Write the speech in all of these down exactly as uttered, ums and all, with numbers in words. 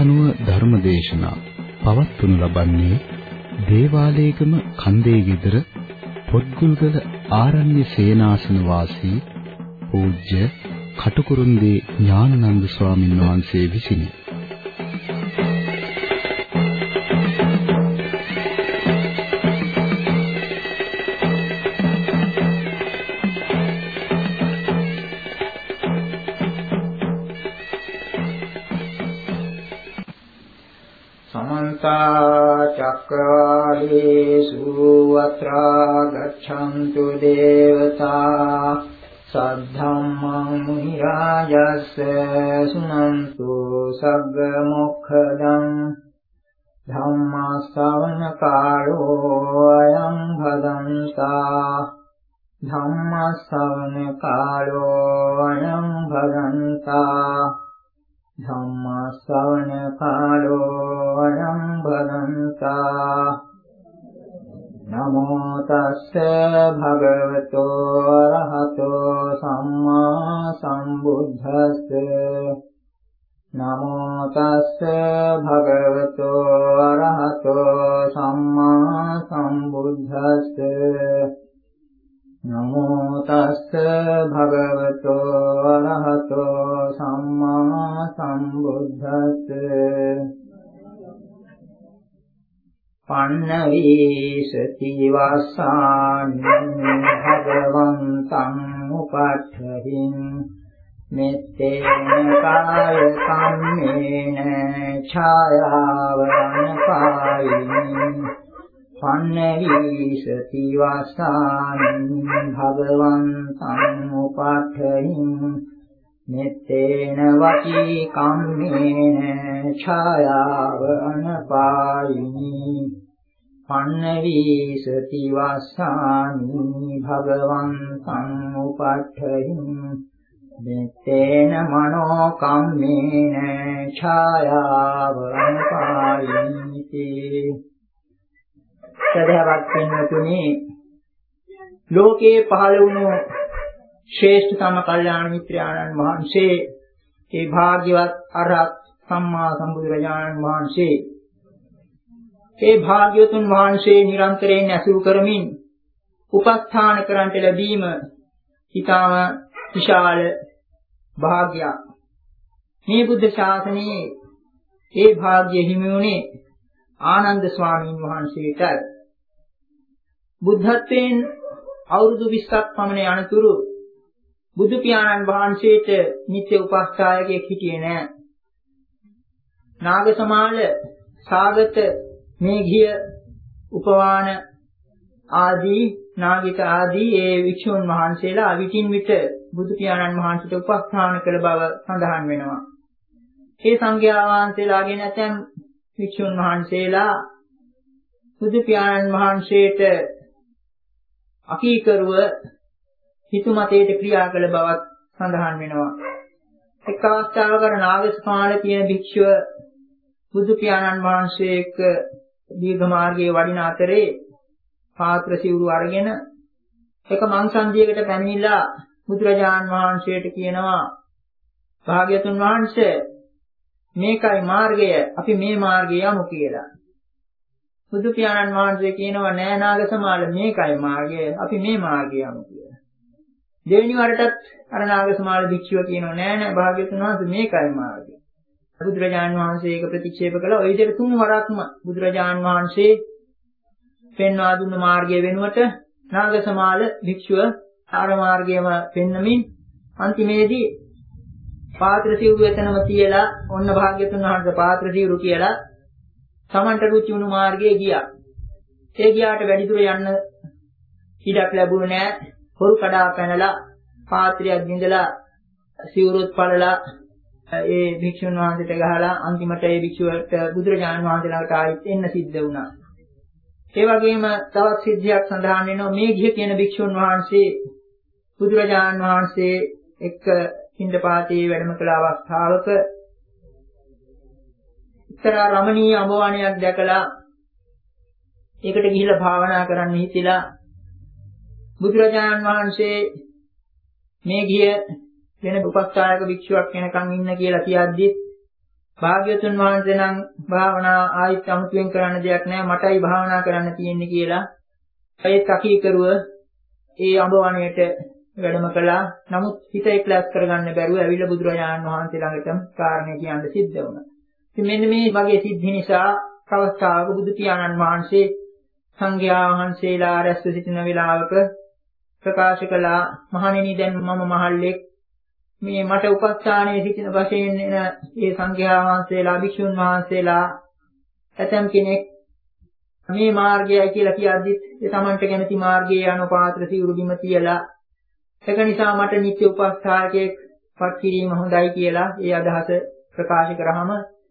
අටුවනුව ධර්මදේශනා පවත්වනු ලබන්නේ දේවාලේගම කන්දේ ගෙදර පොත්ගුල්ගල ආරණ්‍ය සේනාසන වාසී පූජ්‍ය කටුකුරුන්දී ඥානানন্দ ස්වාමීන් වහන්සේ විසිනි. චක්‍රවාලේසු අත්‍රා ගච්ඡන්තු දේවතා සද්ධම්මං මුනි රාජස්ස සුනන්තු සග්ග මොක්ඛදං ධම්ම ශ්‍රවණ කාලෝ අයං භදන්තා ධම්ම ශ්‍රවණ කාලෝ අයං භදන්තා ධම්ම ශ්‍රවණ කාලෝ අයං භදන්තා නමෝ තස්ස භගවතෝ අරහතෝ සම්මා සම්බුද්දස්ස නමෝ තස්ස භගවතෝ අරහතෝ සම්මා සම්බුද්දස්ස නමෝ තස්ස භගවතෝ අරහතෝ සම්මා සම්බුද්දස්ස පන්නවීසති වස්සානි භගවන්තං උපට්ඨහින් මෙත්තේන කාය කම්මේන ඡායාවන පායිනි පන්නවීසති වස්සානි භගවන්තං උපට්ඨහින් මෙත්තේන වචී කම්මේන ඡායාවන පායිනි පන්නවීසති වස්සානි භගවන්තං උපට්ඨහින් මෙත්තේන මනෝ කම්මේන ඡායාවන පායිනි. සදහවත් පින්වතුනි, ලෝකේ පහළ වුණු ශ්‍රේෂ්ඨතම කල්යාණ මිත්‍රාණන් වහන්සේ ඒ භාග්‍යවත් අරහත් සම්මා සම්බුදුරජාණන් වහන්සේ ඒ භාග්‍යවතුන් වහන්සේ නිරන්තරයෙන් ඇසුරු කරමින් උපස්ථාන කරන්ට ලැබීම ඊටම විශාල භාග්‍යයක්. මේ බුද්ධ ශාසනයේ ඒ භාග්‍ය හිමි වුණේ ආනන්ද ස්වාමීන් වහන්සේටයි. බුද්ධත්වයෙන් අවුරුදු විස්සක් පමණ යනතුරු බුදු පියාණන් වහන්සේට නිත්‍ය උපස්ථායකයෙක් හිටියේ නෑ. නාගසමාල, සාගත, මේඝිය, උපවාන ආදී නාගික ආදී ඒ වික්ෂුන් වහන්සේලා විටින් විට බුදු පියාණන් වහන්සේට උපස්ථාන කළ බව සඳහන් වෙනවා. ඒ සංඝයා වහන්සේලාගේ නැතම් වික්ෂුන් වහන්සේලා බුදු පියාණන් වහන්සේට අකීකරුව හිතුමතේට ක්‍රියා කළ බවත් සඳහන් වෙනවා. එක් අවස්ථාවක නාගසමාල කියන භික්ෂුව බුදු පියාණන් වහන්සේ එක්ක දීර්ඝ මාර්ගයේ වඩින අතරේ පාත්‍ර සිවුරු අරගෙන එක මංසන්දියකට පැමිණිලා බුදුරජාණන් වහන්සේට කියනවා, භාග්‍යතුන් වහන්සේ මේකයි මාර්ගය, අපි මේ මාර්ගය යමු කියලා. බුදු පියාණන් වහන්සේ කියනවා, නෑ නාගසමාල, මේකයි මාර්ගය, අපි මේ මාර්ගය යමු කියලා. දෙවෙනි වරටත් අර නාගසමාල භික්ෂුව කියනවා, නෑ නෑ භාග්‍යවතුන් වහන්සේ මේකයි මාර්ගය. බුදුරජාණන් වහන්සේ ඒක ප්‍රතික්ෂේප කළා. ওই විදිහට තුන් වරක්ම බුදුරජාණන් වහන්සේ පෙන්වා දුන්න මාර්ගය වෙනුවට නාගසමාල භික්ෂුව ආර මාර්ගයම පෙන්වමින් අන්තිමේදී පාත්‍ර සිවුරු එතනම තියලා ඔන්න භාග්‍යවතුන් වහන්සේ පාත්‍ර සිවුරු කියලා තමන්ට රුචි වුණු මාර්ගයේ ගියා. ඒ ගියාට වැඩි දුර යන්න ඉඩක් ලැබුණේ නෑ. හොරු කඩා පැනලා පාත්‍රයක් ගින්දලා සිවුරුත් පළලා ඒ භික්ෂුන් වහන්සේට ගහලා අන්තිමට ඒ භික්ෂුවට බුදුරජාණන් වහන්සේ ළඟට ආයෙත් එන්න සිද්ධ වුණා. ඒ වගේම තවත් සිද්ධියක් සඳහන් වෙනවා. මේ ගිහ කියන භික්ෂුන් වහන්සේ බුදුරජාණන් වහන්සේ එක්ක පින්ඩපාතයේ වැඩම කළ අවස්ථාවක එක්තරා රමණීය අඹවණයක් දැකලා ඒකට ගිහිලා භාවනා කරන්න හිතිලා බුදුරජාණන් වහන්සේ මේ ගිය වෙන උපස්ථායක භික්ෂුවක් වෙනකන් ඉන්න කියලා කියද්දි භාග්‍යවතුන් වහන්සේ නම් භාවනා ආයිත් අමුතුවෙන් කරන්න දෙයක් නැහැ මටයි භාවනා කරන්න තියෙන්නේ කියලා ඒ තකීකරුව ඒ අඹවණයට වැඩම කළා. නමුත් හිත එක්ලාස් කරගන්න බැරුව ඇවිල්ලා බුදුරජාණන් වහන්සේ ළඟටම කාරණේ කියන්න සිද්ධ වුණා. ඉතින් මෙන්න මේ වගේ සිද්ධි නිසා අවස්ථාවක බුදු පියාණන් වහන්සේ සංඝයා වහන්සේලා රැස්ව සිටින වෙලාවක ප්‍රකාශ කළා මහණෙනි දැන් මම මහල්ලෙක් මේ මට උපස්ථානයේ සිටින වශයෙන් එන මේ සංඝයා වහන්සේලා භික්ෂුන් වහන්සේලා ඇතම් කෙනෙක් මේ මාර්ගයයි කියලා කියද්දිත් ඒ Tamanට කැමති මාර්ගයේ යන පාත්‍ර සිවුරු බිම තියලා ඒක නිසා මට නිත්‍ය උපස්ථායකයෙක් පත් කිරීම හොඳයි කියලා ඒ අදහස ප්‍රකාශ කරාම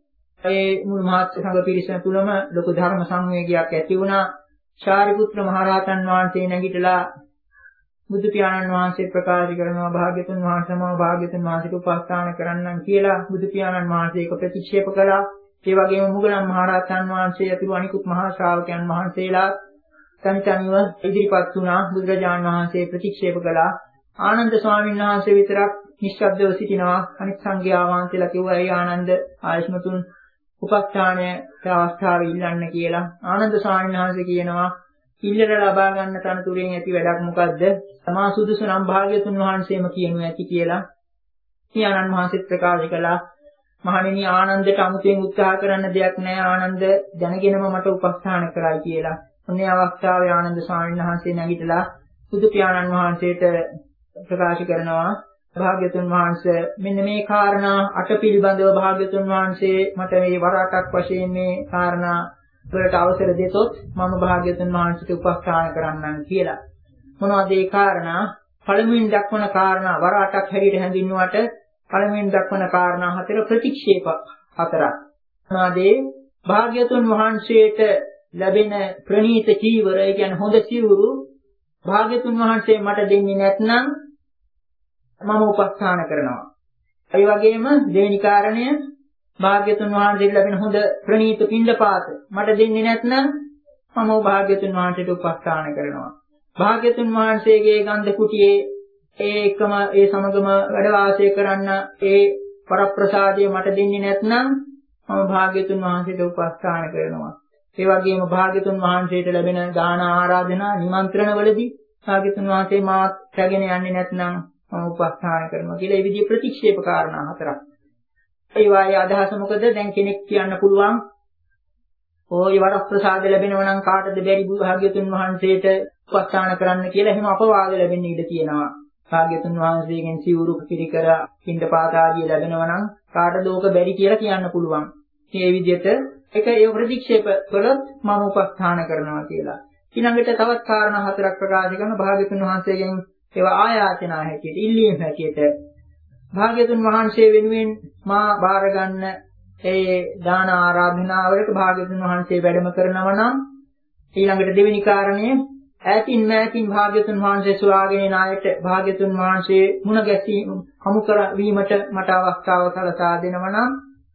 ඒ මුල් මහත් සංඝ පිරිස තුළම ලොකු ධර්ම සංවේගයක් ඇති වුණා. ශාරිපුත්‍ර මහරහතන් වහන්සේ නැගිටලා බුදු පියාණන් වහන්සේ ප්‍රකාශ කරනවා භාග්‍යතුන් වහන්සේම භාග්‍යතුන් වහන්සේට උපස්ථාන කරන්නම් කියලා බුදු පියාණන් වහන්සේ ඒක ප්‍රතික්ෂේප කළා. ඒ වගේම මුගලන් මහරහතන් වහන්සේ ඇතුළු අනිකුත් මහා ශ්‍රාවකයන් වහන්සේලා තනිතනිව ඉදිරිපත් වුණා. බුදුරජාණන් වහන්සේ ප්‍රතික්ෂේප කළා. ආනන්ද ස්වාමීන් වහන්සේ විතරක් නිශ්ශබ්දව සිටිනවා. අනිත් සංඝයා වහන්සේලා කිව්වා "ඒ ආනන්ද ආයස්මතුන් උපස්ථානයේ අවස්ථාව ඉල්ලන්න" කියලා. ආනන්ද ස්වාමීන් වහන්සේ කියනවා "ඉල්ලර ලබා ගන්න තනතුරෙන් ඇති වැඩක් මොකද්ද? තමා සුදුසු නම් භාග්‍යතුන් වහන්සේම කියනු ඇති" කියලා. පියාණන් වහන්සේ ප්‍රකාශ කළා "මහණෙනි ආනන්දට අමුතුවෙන් උත්සාහ කරන්න දෙයක් නැහැ. ආනන්ද දැනගෙනම මට උපස්ථාන කරයි" කියලා. ඔන්නේ අවස්ථාවේ ආනන්ද ස්වාමීන් වහන්සේ නැගිටලා බුදු පියාණන් වහන්සේට ප්‍රකාශ කරනවා භාග්‍යතුන් වහන්සේ මෙන්න මේ කාරණා අට පිළිබඳව භාග්‍යතුන් වහන්සේ මට මේ වරාටක් වශයෙන් මේ කාරණා වලට අවසර දෙතොත් මම භාග්‍යතුන් වහන්සේට උපස්ථාන කරන්නම් කියලා. මොනවද ඒ කාරණා? පළමුවෙන් දක්වන කාරණා වරාටක් හැටියට හැඳින්වුවට පළමුවෙන් දක්වන කාරණා හතර ප්‍රතික්ෂේප හතරක්. මොනවද? භාග්‍යතුන් වහන්සේට ලැබෙන ප්‍රණීත චීවර, ඒ කියන්නේ හොඳ සිවුරු භාග්‍යතුන් වහන්සේ මට දෙන්නේ නැත්නම් මම උපස්ථාන කරනවා. ඒ වගේම දෙවෙනි කාරණය භාග්‍යතුන් වහන්සේට ලැබෙන හොඳ ප්‍රණීත පිණ්ඩපාත මට දෙන්නේ නැත්නම් මම භාග්‍යතුන් වහන්සේට උපස්ථාන කරනවා. භාග්‍යතුන් වහන්සේගේ ගන්ධ කුටියේ ඒ එකම ඒ සමගම වැඩ වාසය කරන්න ඒ වරප්‍රසාදය මට දෙන්නේ නැත්නම් මම භාග්‍යතුන් වහන්සේට උපස්ථාන කරනවා. ඒ වගේම භාග්‍යතුන් වහන්සේට ලැබෙන දාන ආරාධනා නිමන්ත්‍රණවලදී භාග්‍යතුන් වහන්සේ මාත් රැගෙන යන්නේ නැත්නම් මම උපස්ථාන කරනවා කියලා ඒ විදිහේ ප්‍රතික්ෂේප කාරණා හතරක්. ඒ වායේ අදහස මොකද? දැන් කෙනෙක් කියන්න පුළුවන් "ඕයි වරප්‍රසාද ලැබෙනවා නම් කාටද බැරි භාග්‍යතුන් වහන්සේට උපස්ථාන කරන්න" කියලා එහෙම අපවාද ලැබෙන්න ඉඩ තියෙනවා. භාග්‍යතුන් වහන්සේගෙන් සිවුරු පිළිකර පිණ්ඩපාත ආදී ලැබෙනවා නම් කාටද ඕක බැරි කියලා කියන්න පුළුවන්. මේ විදිහට ඒක ඒ ප්‍රතික්ෂේප කළොත් මම උපස්ථාන කරනවා කියලා. ඊළඟට තවත් කාරණා හතරක් ප්‍රකාශ කරන භාග්‍යතුන් වහන්සේගෙන් ඒවා ආයාචනා හැටියට ඉල්ලීම් හැටියට භාග්‍යතුන් වහන්සේ වෙනුවෙන් මා බාර ගන්න ඒ දාන ආරාධනාවලට භාග්‍යතුන් වහන්සේ වැඩම කරනවා නම් ඊළඟට දෙවෙනි කාරණය ඈතින් මෑතින් භාග්‍යතුන් වහන්සේ සුවාගෙන එන අයට භාග්‍යතුන් වහන්සේ මුණ ගැසීම හමු කර වීමට මට අවස්ථාව සලසා දෙනවා නම්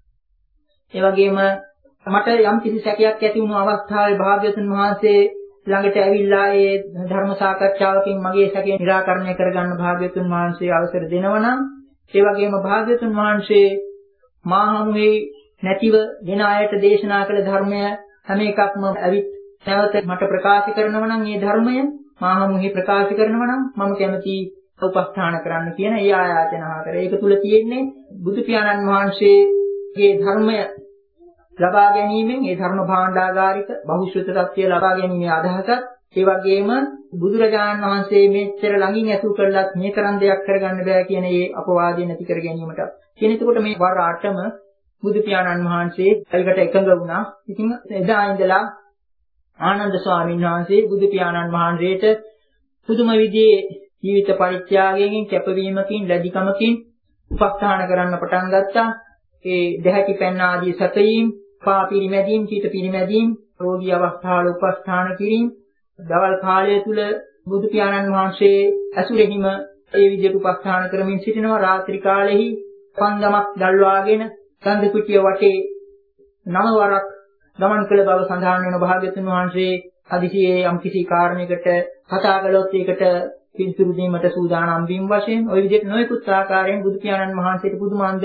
ඒ වගේම මට යම් කිසි සැකයක් ඇති වුණු අවස්ථාවේ භාග්‍යතුන් වහන්සේ ළඟට ඇවිල්ලා ඒ ධර්ම සාකච්ඡාවකින් මගේ සැකය निराකරණය කරගන්න භාග්‍යතුන් වහන්සේ අවසර දෙනවා නම් ඒ වගේම භාග්‍යතුන් වහන්සේ මා හමුවේ නැතිව වෙන අයට දේශනා කළ ධර්මය හැම එකක්ම ඇවිත් නැවත මට ප්‍රකාශ කරනවා නම් මේ ධර්මය මා හමුවේ ප්‍රකාශ කරනවා නම් මම කැමැති උපස්ථාන කරන්න කියන ඒ ආයාචන හතර. ඒක තුල තියෙන්නේ බුදු පියාණන් වහන්සේගේ ධර්මය ලබා ගැනීමෙන් ඒ ධර්ම භාණ්ඩාගාරික බහුශ්‍රත තත්ත්වය ලබා ගැනීමේ අදහසත් ඒ වගේම බුදුරජාණන් වහන්සේ මෙච්චර ළඟින් ඇසුරු කළත් මේ තරම් දෙයක් කරගන්න බෑ කියන ඒ අපවාදය නැති කර ගැනීමට. කියන එතකොට මේ වර අටම බුදු පියාණන් වහන්සේ ඒකට එකඟ වුණා. ඉතින් එදා ඉඳලා ආනන්ද ස්වාමීන් වහන්සේ බුදු පියාණන් වහන්සේට පුදුම විදිහේ ජීවිත පරිත්‍යාගයෙන් කැපවීමකින් ලැබිකමකින් උපස්ථාන කරන්න පටන් ගත්තා. ඒ දෙහැටි පැන්න ආදී සැපයීම් පා පිරිමැදීම් කීත පිරිමැදීම් රෝගී අවස්ථාවල උපස්ථාන කිරීම දවල් කාලය තුල බුදු පියාණන් වහන්සේ ඇසුරෙහිම ඒ විදිහට උපස්ථාන කරමින් සිටිනවා. රාත්‍රී කාලෙහි පන්දමක් දල්වාගෙන ගන්ධ කුටිය වටේ නව වරක් ගමන් කළ බව සඳහන් වෙන භාග්‍යතුන් වහන්සේ හදිසියේ යම් කිසි කාරණයකට කතා කළොත් ඒකට පිළිතුරු දීමට සූදානම් වීම වශයෙන් ওই විදිහට නොයෙකුත් ආකාරයෙන් බුදු පියාණන් වහන්සේට පුදුම අන්දමින්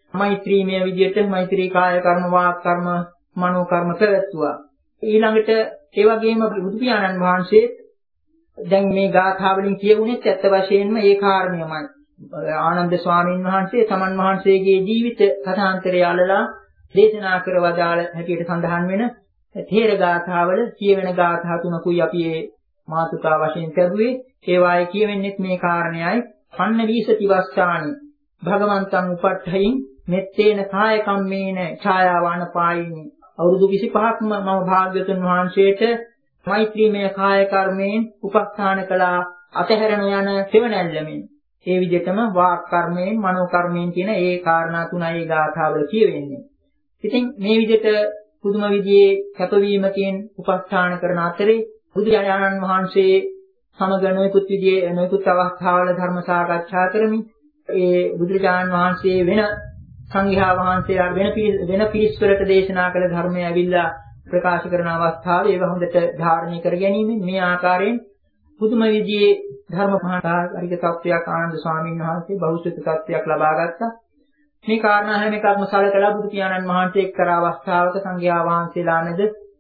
මෛත්‍රීමය විදියට මෛත්‍රී කාය කර්ම, වාක් කර්ම, මනෝ කර්ම කරත්වා. ඊළඟට ඒ වගේම බුදු පියාණන් වහන්සේ දැන් මේ ගාථා වලින් කියවුනේ ඇත්ත වශයෙන්ම ඒ කාරණයමයි. ආනන්ද ස්වාමීන් වහන්සේ තමන් වහන්සේගේ ජීවිත කථාන්තරය අලලා දේශනා කර වදාළ හැටියට සඳහන් වෙන තේර ගාථාවල කියවෙන ගාථා තුනකුයි අපි මේ මාතෘකා වශයෙන් කරුවේ. ඒ වායේ කියවෙන්නේ මේ කාරණයයි. පන්න වීසති වස්සානි භගවන්තං උපට්ඨයින් මෙත්තේන කාය කම්මේන ඡායාවාන පායිනි. අවුරුදු විසිපහක්ම මම භාග්‍යවතුන් වහන්සේට මෛත්‍රීමය කාය කර්මයෙන් උපස්ථාන කළා අතහැරන යන සෙවණැල්ලමින්. ඒ විදිහටම වාක් කර්මයෙන්, මනෝ කර්මයෙන් කියන ඒ කාරණා තුනයි ඒ ගාථාවල කියවෙන්නේ. ඉතින් මේ විදිහට පුදුම විදිහේ කැපවීමකින් උපස්ථාන කරන අතරේ බුදුරජාණන් වහන්සේ සමග නොයෙකුත් විදිහේ නොයෙකුත් අවස්ථාවල ධර්ම සාකච්ඡා කරමින් ඒ බුදුරජාණන් වහන්සේ වෙන සංඝයා වහන්සේලා වෙන වෙන පිරිස් වලට දේශනා කළ ධර්මය ඇවිල්ලා ප්‍රකාශ කරන අවස්ථාවේ ඒව හොඳට ධාරණය කර ගැනීම මේ ආකාරයෙන් පුදුම විදිහේ ධර්ම මහාකාරික තත්වයක් ආනන්ද ස්වාමීන් වහන්සේ බෞද්ධ තත්වයක් ලබා ගත්තා. මේ කාරණා හැම එකක්ම සැලකලා බුදු පියාණන් වහන්සේ එක්තරා අවස්ථාවක සංඝයා වහන්සේලා නේද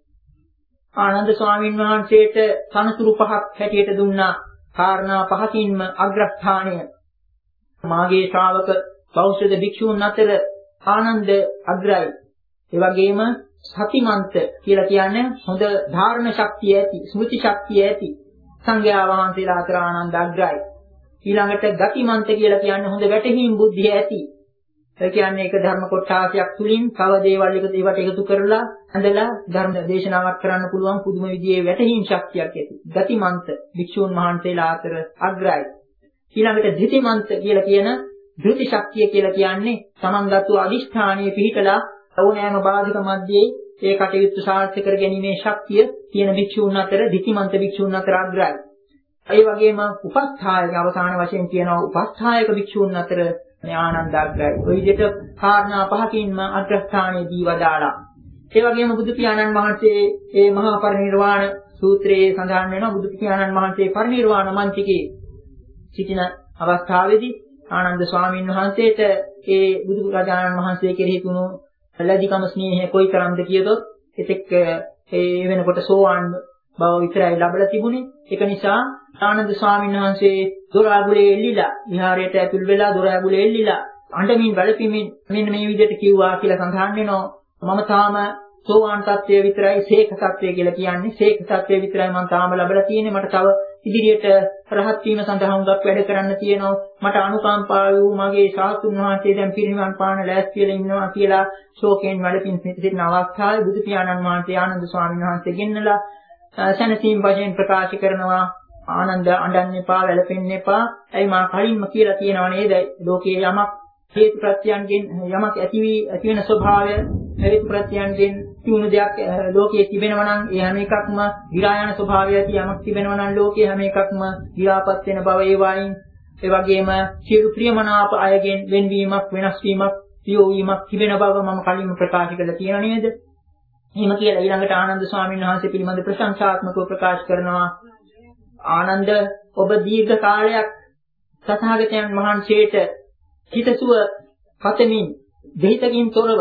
ආනන්ද ස්වාමීන් වහන්සේට තනතුරු පහක් හැටියට දුන්නා. කාරණා පහකින්ම අග්‍රස්ථානය මාගේ ශ්‍රාවක බෞද්ධ භික්ෂූන් අතර ආනන්ද අග්‍රයි. ඒ වගේම සතිමන්ත කියලා කියන්නේ හොඳ ධාරණ ශක්තිය ඇති, ස්මෘති ශක්තිය ඇති සංඝයා වහන්සේලා අතර ආනන්ද අග්‍රයි. ඊළඟට ගතිමන්ත කියලා කියන්නේ හොඳ වැටහීම් බුද්ධිය ඇති. ඒ කියන්නේ ඒක ධර්ම කොටාසයක් තුලින් තව දේවල් එක ඒවට එකතු කරලා ඇඳලා ධර්ම දේශනාවක් කරන්න පුළුවන් පුදුම විදිහේ වැටහීම් ශක්තියක් ඇති. ගතිමන්ත භික්ෂූන් වහන්සේලා අතර අග්‍රයි. ඊළඟට ධිතිමන්ත කියලා කියන ධෘති ශක්තිය කියලා කියන්නේ තමන්ගත්තු අදිෂ්ඨානීය පිහිටලා ඕනෑම බාධක මැද්දේ ඒ කටයුතු සාර්ථක කර ගැනීමේ ශක්තිය තියෙන භික්ෂූන් අතර ධිතිමන්ත භික්ෂූන් අතර අග්‍රයි. ඒ වගේම උපස්ථායක අවසාන වශයෙන් කියනවා උපස්ථායක භික්ෂූන් අතර ආනන්ද අග්‍රයි. ඔය විදිහට කාරණා පහකින්ම අග්‍රස්ථානයේ දීවදාලා. ඒ වගේම බුදු පියාණන් වහන්සේ මේ මහා පරිනිර්වාණ සූත්‍රයේ සඳහන් වෙනවා බුදු පියාණන් වහන්සේ පරිනිර්වාණ මංචකේ සිටින අවස්ථාවේදී ආනන්ද ස්වාමීන් වහන්සේට ඒ බුදු රජාණන් වහන්සේ කෙරෙහි තුණු ලැජිකම ස්නේහය කොයිතරම්ද කියතොත් එතෙක් ඒ වෙනකොට සෝවාන් බව විතරයි ලැබලා තිබුණේ. ඒක නිසා ආනන්ද ස්වාමීන් වහන්සේ දොර අගුලේ එල්ලිලා විහාරයට ඇතුල් වෙලා දොර අගුලේ එල්ලිලා අඬමින් වැළපීමින් මෙන්න මේ විදිහට කිව්වා කියලා සඳහන් වෙනවා. මම තාම සෝවාන් තත්ත්වයේ විතරයි සේක තත්ත්වය කියලා කියන්නේ. සේක තත්ත්වයේ විතරයි මම තාම ලැබලා තියෙන්නේ. මට තව ඉදිරියට රහත් වීම සඳහා උඟක් වැඩ කරන්න තියෙනවා. මට අනුකම්පාව වූ මගේ ශාස්ත්‍රුන් වහන්සේ දැන් පිරිනිවන් පාන ලෑස්ති වෙලා ඉන්නවා කියලා ශෝකයෙන් වැඩපින් සිටින අවස්ථාවේ බුදු පියාණන් වහන්සේ ආනන්ද ස්වාමීන් වහන්සේ ගෙන්නලා සැනසීම වශයෙන් ප්‍රකාශ කරනවා. ආනන්ද අඬන්න එපා, වැළපෙන්න එපා. ඇයි මා කලින්ම කියලා තියෙනව නේද? ලෝකයේ යමක් හේතු ප්‍රත්‍යයන්ගෙන් යමක් ඇති වී ඇති වෙන ස්වභාවය හේතු ප්‍රත්‍යයන්ගෙන් තියුණු දෙයක් ලෝකයේ තිබෙනවා නම් ඒ හැම එකක්ම විරා යන ස්වභාවය ඇති යමක් තිබෙනවා නම් ලෝකයේ හැම එකක්ම විරාපත් වෙන බව ඒ වයින් ඒ වගේම සියලු ප්‍රියමනාප අයගෙන් වෙනවීමක් වෙනස් වීමක් පියෝ වීමක් තිබෙන බව මම කලින්ම ප්‍රකාශ කළා තියෙනවා නේද? එහෙම කියලා ඊළඟට ආනන්ද ස්වාමීන් වහන්සේ පිළිබඳ ප්‍රශංසාත්මකව ප්‍රකාශ කරනවා. ආනන්ද ඔබ දීර්ඝ කාලයක් තථාගතයන් වහන්සේට හිතසුව පතමින් දෙහිතකින් තොරව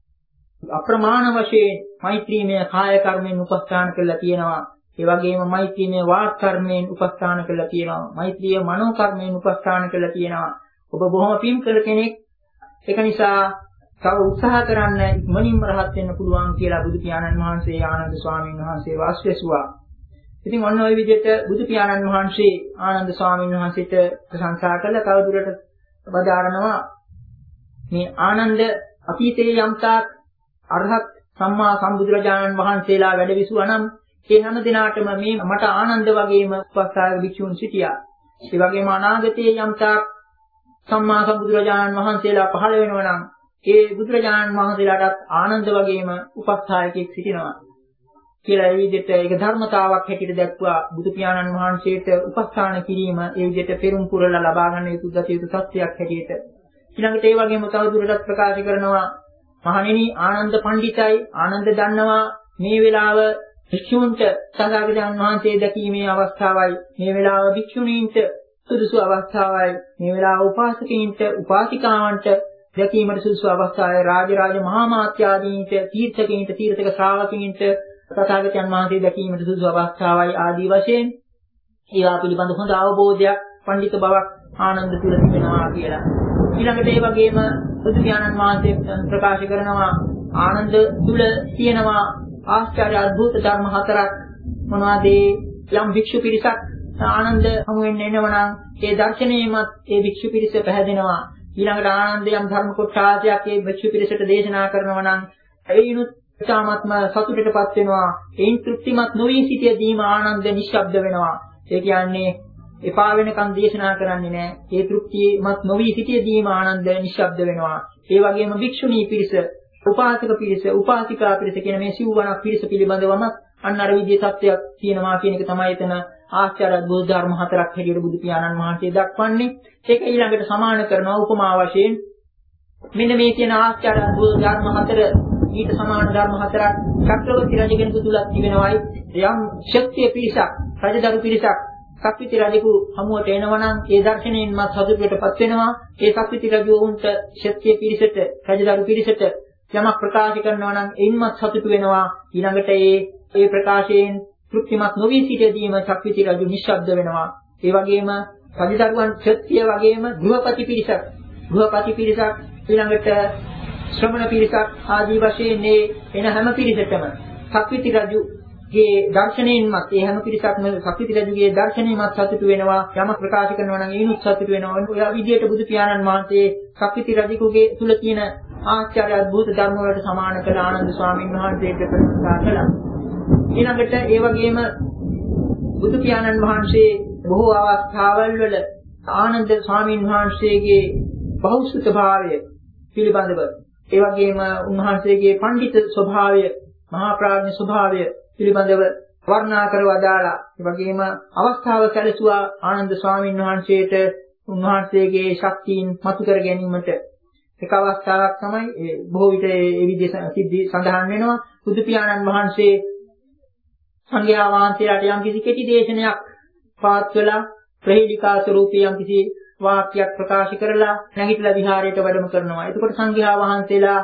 අප්‍රමාණ වශයෙන් මෛත්‍රීමය කාය කර්මෙන් උපස්ථාන කළා තියෙනවා. ඒ වගේම මෛත්‍රීමය වාක් කර්මෙන් උපස්ථාන කළා තියෙනවා. මෛත්‍රිය මනෝ කර්මෙන් උපස්ථාන කළා තියෙනවා. ඔබ බොහොම පින් කළ කෙනෙක්. ඒක නිසා තව උත්සාහ කරන්න ඉක්මනින්ම රහත් වෙන්න පුළුවන් කියලා බුදු පියාණන් වහන්සේ ආනන්ද ස්වාමීන් වහන්සේ වාස්වැසුවා. ඉතින් ඔන්න ඔය විදිහට බුදු පියාණන් වහන්සේ ආනන්ද ස්වාමීන් වහන්සේට ප්‍රශංසා කළා. තව දුරට වදාරනවා මේ ආනන්ද අතීතයේ යම්තාක් අරහත් සම්මා සම්බුදුරජාණන් වහන්සේලා වැඩ විසුවා නම් ඒ හැම දිනාටම මේ මට ආනන්ද වගේම උපස්ථායක භික්ෂුන් සිටියා. ඒ වගේම අනාගතයේ යම්තාක් සම්මා සම්බුදුරජාණන් වහන්සේලා පහළ වෙනවා නම් ඒ බුදුරජාණන් වහන්සේලාටත් ආනන්ද වගේම උපස්ථායකෙක් සිටිනවා කියලා ඒ විදිහට ඒක ධර්මතාවක් හැටියට දැක්වුවා. බුදු පියාණන් වහන්සේට උපස්ථාන කිරීම ඒ විදිහට පෙරම් පුරලා ලබා ගන්න යුතු දතියුතු සත්‍යයක් හැටියට. ඊළඟට ඒ වගේම තවදුරටත් ප්‍රකාශ කරනවා මහණෙනි ආනන්ද පඬිතයි ආනන්ද දන්නවා මේ වෙලාව භික්ෂුන්ට සදාගතයන් වහන්සේ දැකීමේ අවස්ථාවයි මේ වෙලාව භික්ෂුණීන්ට සුදුසු අවස්ථාවයි මේ වෙලාව උපාසකීන්ට උපාසිකාවන්ට දැකීමට සුදුසු අවස්ථාවේ රාජරාජ මහා මාත්‍යාදීන්ට තීර්ථකීන්ට තීර්ථක ශ්‍රාවකීන්ට තථාගතයන් වහන්සේ දැකීමට සුදුසු අවස්ථාවයි ආදී වශයෙන් ඒවා පිළිබඳ හොඳ අවබෝධයක් පඬිත බවක් ආනන්ද තුල තිබෙනවා කියලා. ඊළඟට ඒ වගේම බුදු පියාණන් වහන්සේ ප්‍රකාශ කරනවා ආනන්ද තුල තියෙනවා ආශ්චර්ය අద్భుත ධර්ම හතරක්. මොනවාද? යම් භික්ෂු පිරිසක් ආනන්ද හමු වෙන්න එනවනම් ඒ දර්ශනයේමත් ඒ භික්ෂු පිරිස පැහැදෙනවා. ඊළඟට ආනන්ද යම් ධර්ම කොටාසයක් ඒ භික්ෂු පිරිසට දේශනා කරනවා නම් ඒිනුත් තාමත්ම සතුටටපත් වෙනවා. ඒන් තෘප්තිමත් නොවි සිටියදීම ආනන්ද නිශ්ශබ්ද වෙනවා. ඒ කියන්නේ එපා වෙනකන් දේශනා කරන්නේ නැහැ. ඒ තෘප්තියමත් නොවි සිටියදීම ආනන්ද නිශ්ශබ්ද වෙනවා. ඒ වගේම භික්ෂුණී පිරිස, උපාසක පිරිස, උපාසිකා පිරිස කියන මේ සිව්වණක් පිරිස පිළිබඳවම අන්න අර විදිහේ තත්ත්වයක් තියෙනවා කියන එක තමයි එතන ආශ්චර්ය අද්භූත ධර්ම හතරක් හැටියට බුදු පියාණන් වහන්සේ දක්වන්නේ. ඒක ඊළඟට සමාන කරනවා උපමා වශයෙන්. මෙන්න මේ කියන ආශ්චර්ය අද්භූත ධර්ම හතර ඊට සමාන ධර්ම හතරක් චක්‍රවර්ති රජ කෙනෙකු තුලක් තිබෙනවායි. යම් ශක්තිය පිරිසක්, රජදරු පිරිසක් සක්විති රජෙකු හමුවට එනවනම් ඒ දර්ශනයෙන්මත් සතුටටපත් වෙනවා. ඒ සක්විති රජුන්ට ශක්තිය පිරිසට, රජදරු පිරිසට යමක් ප්‍රකාශ කරනවා නම් එයින්මත් සතුට වෙනවා. ඊළඟට ඒ ඒ ප්‍රකාශයෙන් තෘප්තිමත් නොවි සිටීම චක්විති රජු නිශ්ශබ්ද වෙනවා. ඒ වගේම රජදරුවන් ශක්තිය වගේම ගෘහපති පිරිසක්, ගෘහපති පිරිසක් ඊළඟට ශ්‍රමණ පිරිසක් ආදී වශයෙන් මේ එන හැම පිරිසටම චක්විති රජුගේ දර්ශනයෙන්මත් ඒ හැම පිරිසක්ම චක්විති රජුගේ දර්ශනයෙන්මත් සතුට වෙනවා. යමක් ප්‍රකාශ කරනවා නම් ඒනුත් සතුට වෙනවා. ඔය විදිහට බුදු පියාණන් වහන්සේ චක්විති රජුගේ තුල තියෙන ආශ්චර්ය අద్భుත ධර්ම වලට සමාන කළ ආනන්ද ස්වාමීන් වහන්සේට ප්‍රශංසා කළා. ඊළඟට ඒ වගේම බුදු පියාණන් වහන්සේ බොහෝ අවස්ථාවල් වල ආනන්ද ස්වාමීන් වහන්සේගේ බහුසුත භාවය පිළිබඳව ඒ වගේම උන්වහන්සේගේ පඬිත ස්වභාවය, මහා ප්‍රඥා ස්වභාවය පිළිබඳව වර්ණනා කර වදාලා. ඒ වගේම අවස්ථාව සැලසුවා ආනන්ද ස්වාමීන් වහන්සේට උන්වහන්සේගේ ශක්තියින් මතු කර ගැනීමට. එක අවස්ථාවක් තමයි ඒ බොහෝ විට ඒ විදිහේ සිද්ධි සඳහන් වෙනවා. බුදු පියාණන් වහන්සේ සංඝයා වහන්සේලාට යම් කිසි කෙටි දේශනයක් පාත්වලා ප්‍රහේලිකා ස්වරූපී යම් කිසි වාක්‍යයක් ප්‍රකාශ කරලා නැගිටලා විහාරයට වැඩම කරනවා. එතකොට සංඝයා වහන්සේලා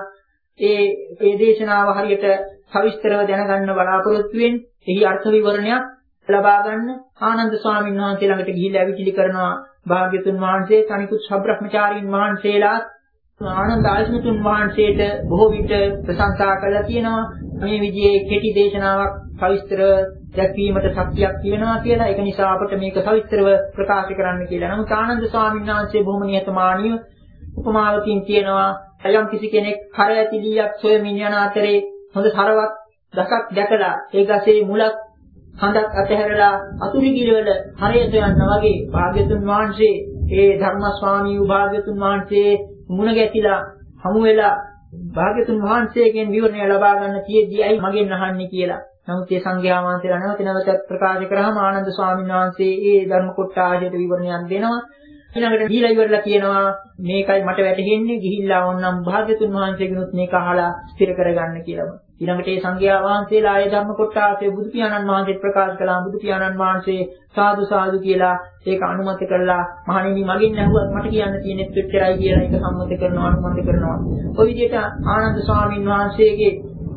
ඒ ඒ දේශනාව හරියට සවිස්තරව දැනගන්න බලාපොරොත්තු වෙන්නේ. එහි අර්ථ විවරණයක් ලබා ගන්න ආනන්ද ස්වාමීන් වහන්සේ ළඟට ගිහිල්ලා අවිචිලි කරනවා. භාග්‍යතුන් වහන්සේ තනිකුත් ශබ්‍රහ්මචාරීන් වහන්සේලා ආනන්ද ආයතනතුන් වහන්සේට බොහෝ විට ප්‍රශංසා කළා කියනවා. මේ විදිහේ කෙටි දේශනාවක් සවිස්තර දැක්වීමට ශක්තියක් තියෙනවා කියලා. ඒක නිසා අපට මේක සවිස්තරව ප්‍රකාශ කරන්න කියලා. නමුත් ආනන්ද ස්වාමීන් වහන්සේ බොහොම නිහතමානීව උපමාවකින් කියනවා යම් කිසි කෙනෙක් කර ඇති ලීයක් සොයමින් යන අතරේ හොඳ සරවත් දසක් දැකලා ඒ ගසේ මුලක් හඳක් අතහැරලා අතුරු ගිලවල හරයට යනවා වගේ භාග්‍යතුන් වහන්සේ ඒ ධර්ම ස්වාමී වූ භාග්‍යතුන් වහන්සේ මුණ ගැතිලා හමු වෙලා භාග්‍යතුන් වහන්සේගෙන් විවරණය ලබා ගන්න තියෙද්දී ඇයි මගෙන් අහන්නේ කියලා. නමුත් ඒ සංඝයා වහන්සේලා නැවත නැවතත් ප්‍රකාශ කරාම ආනන්ද ස්වාමීන් වහන්සේ ඒ ධර්ම කොටාජයට විවරණයක් දෙනවා. ඊළඟට දීලා ඉවරලා කියනවා මේකයි මට වැටහෙන්නේ ගිහිල්ලා ඕනනම් භාග්‍යතුන් වහන්සේගෙනුත් මේක අහලා ස්ථිර කරගන්න කියලා. ඊළඟට ඒ සංඝයා වහන්සේලා ආය ධර්ම කොටාසේ බුදු පියාණන් වහන්සේට ප්‍රකාශ කළා. බුදු පියාණන් වහන්සේ සාදු සාදු කියලා ඒක අනුමත කළා. මහණෙනි මගෙන් ඇහුවත් මට කියන්න තියෙන්නේ පිටතරයි කියලා ඒක සම්මත කරනවා අනුමත කරනවා. ඔය විදිහට ආනන්ද ස්වාමීන් වහන්සේගේ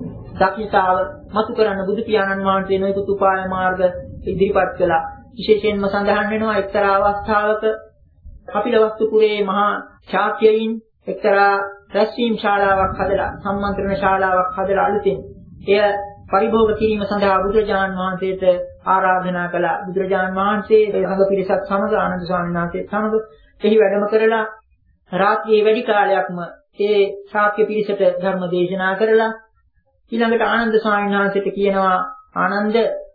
දක්ෂතාව මතු කරන්න බුදු පියාණන් වහන්සේ නොයෙකුත් උපාය මාර්ග ඉදිරිපත් කළා. විශේෂයෙන්ම සඳහන් වෙනවා එක්තරා අවස්ථාවක කපිලවස්තුපුරේ මහා ශාක්‍යයින් එක්තරා රැස්වීම් ශාලාවක් හදලා සම්මන්ත්‍රණ ශාලාවක් හදලා අලුතින් එය පරිභෝග කිරීම සඳහා බුදුරජාණන් වහන්සේට ආරාධනා කළා. බුදුරජාණන් වහන්සේ සංඝ පිරිසත් සමග ආනන්ද ස්වාමීන් වහන්සේත් සමග එහි වැඩම කරලා රාත්‍රියේ වැඩි කාලයක්ම ඒ ශාක්‍ය පිරිසට ධර්ම දේශනා කරලා ඊළඟට ආනන්ද ස්වාමීන් වහන්සේට කියනවා ආනන්ද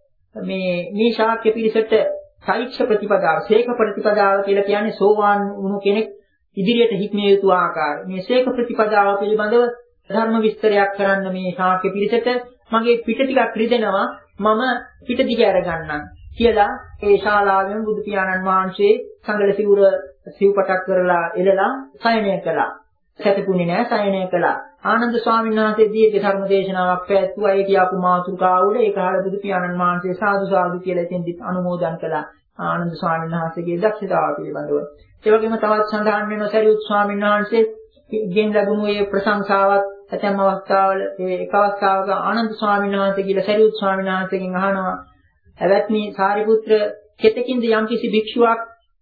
මේ මේ ශාක්‍ය පිරිසට සෛක්ෂ ප්‍රතිපදාව, සේක ප්‍රතිපදාව කියලා කියන්නේ සෝවාන් වුණු කෙනෙක් ඉදිරියට හික්මිය යුතු ආකාරය. මේ සේක ප්‍රතිපදාව පිළිබඳව ධර්ම විස්තරයක් කරන්න මේ ශාක්‍ය පිරිසට මගේ පිට ටිකක් රිදෙනවා මම පිට දිග අර ගන්නම් කියලා ඒ ශාලාවෙන් බුදු පියාණන් වහන්සේ සංගල සිවුර සිව්පටක් කරලා එළලා සයනය කළා. සැතපුණේ නැහැ සයනය කළා. ආනන්ද ස්වාමීන් වහන්සේ දීර්ඝ ධර්ම දේශනාවක් පැවැත්වුවා. ඒ කියාපු මාතෘකාව උඩ ඒක අහලා බුදු පියාණන් වහන්සේ සාදු සාදු කියලා එතෙන්දිත් අනුමෝදන් කළා. ආනන්ද ස්වාමීන් වහන්සේගේ දක්ෂතාව පිළිබඳව. ඒ වගේම තවත් සඳහන් වෙන සරියුත් ස්වාමීන් වහන්සේ ගෙන් ලැබුණු ඒ ප්‍රශංසාවත් ඇතැම් අවස්ථාවල ඒ එක අවස්ථාවක ආනන්ද ස්වාමීන් වහන්සේ කියලා සරියුත් ස්වාමීන් වහන්සේගෙන් අහනවා "එවත්නි සාරිපුත්‍ර කෙතකින්ද යම්කිසි භික්ෂුවක්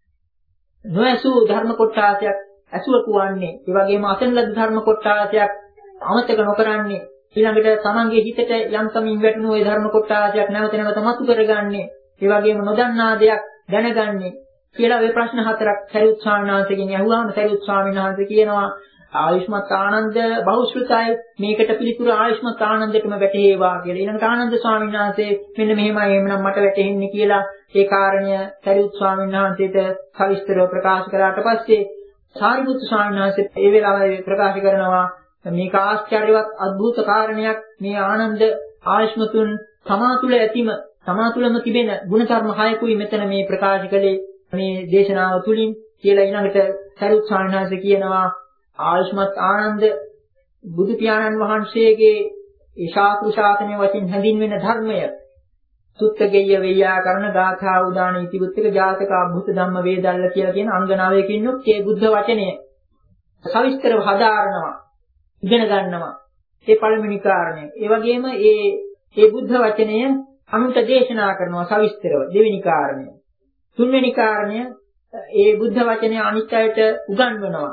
නොඇසූ ධර්ම කොටාසයක් ඇසුව පුවන්නේ ඒ වගේම අසන ලද ධර්ම කොටාසයක් අමතක නොකරන්නේ ඊළඟට තමන්ගේ හිතට යම් සමින් වැටුණු ඒ ධර්ම කොටාසයක් නැවත නැවත මතු කරගන්නේ ඒ වගේම නොදන්නා දෙයක් දැනගන්නේ කියලා ওই ප්‍රශ්න හතරක් සරියුත් ස්වාමීන් වහන්සේගෙන් අහුවාම සරියුත් ස්වාමීන් වහන්සේ කියනවා ආයුෂ්මත් ආනන්ද බහුශ්‍රතයි මේකට පිළිතුරු ආයුෂ්මත් ආනන්දටම වැටේවා කියලා. ඊළඟට ආනන්ද ස්වාමීන් වහන්සේ මෙන්න මෙහෙමයි එහෙමනම් මට වැටෙන්නේ කියලා ඒ කාරණය සරියුත් ස්වාමීන් වහන්සේට සවිස්තරව ප්‍රකාශ කරාට පස්සේ සාරිපුත්තු ස්වාමීන් වහන්සේ ඒ වෙලාවේ ප්‍රකාශ කරනවා මේක ආශ්චර්යවත් අద్భుත කාරණයක් මේ ආනන්ද ආයුෂ්මතුන් තමා තුළ ඇතිම තමා තුළම තිබෙන ගුණධර්ම හයකුයි මෙතන මේ ප්‍රකාශ කළේ මේ දේශනාව තුළින් කියලා. ඊළඟට සරියුත් ස්වාමීන් වහන්සේ කියනවා ආයුෂ්මත් ආනන්ද බුදු පියාණන් වහන්සේගේ ඒ ශාස්ත්‍ර ශාසනය වශයෙන් හැඳින්වෙන ධර්මය සුත්තගෙය වේයාකරණ ගාථා උදාන ඉතිවුත්තක ජාතක අභූත ධම්ම වේදල්ල කියලා කියන අංග නවයකින් උත් මේ බුද්ධ වචනය සවිස්තරව හදාරනවා ඉගෙන ගන්නවා. ඒ පළවෙනි කාරණය. ඒ වගේම ඒ ඒ බුද්ධ වචනය අනුන්ට දේශනා කරනවා සවිස්තරව. දෙවෙනි කාරණය. තුන්වෙනි කාරණය ඒ බුද්ධ වචනය අනිත් අයට උගන්වනවා.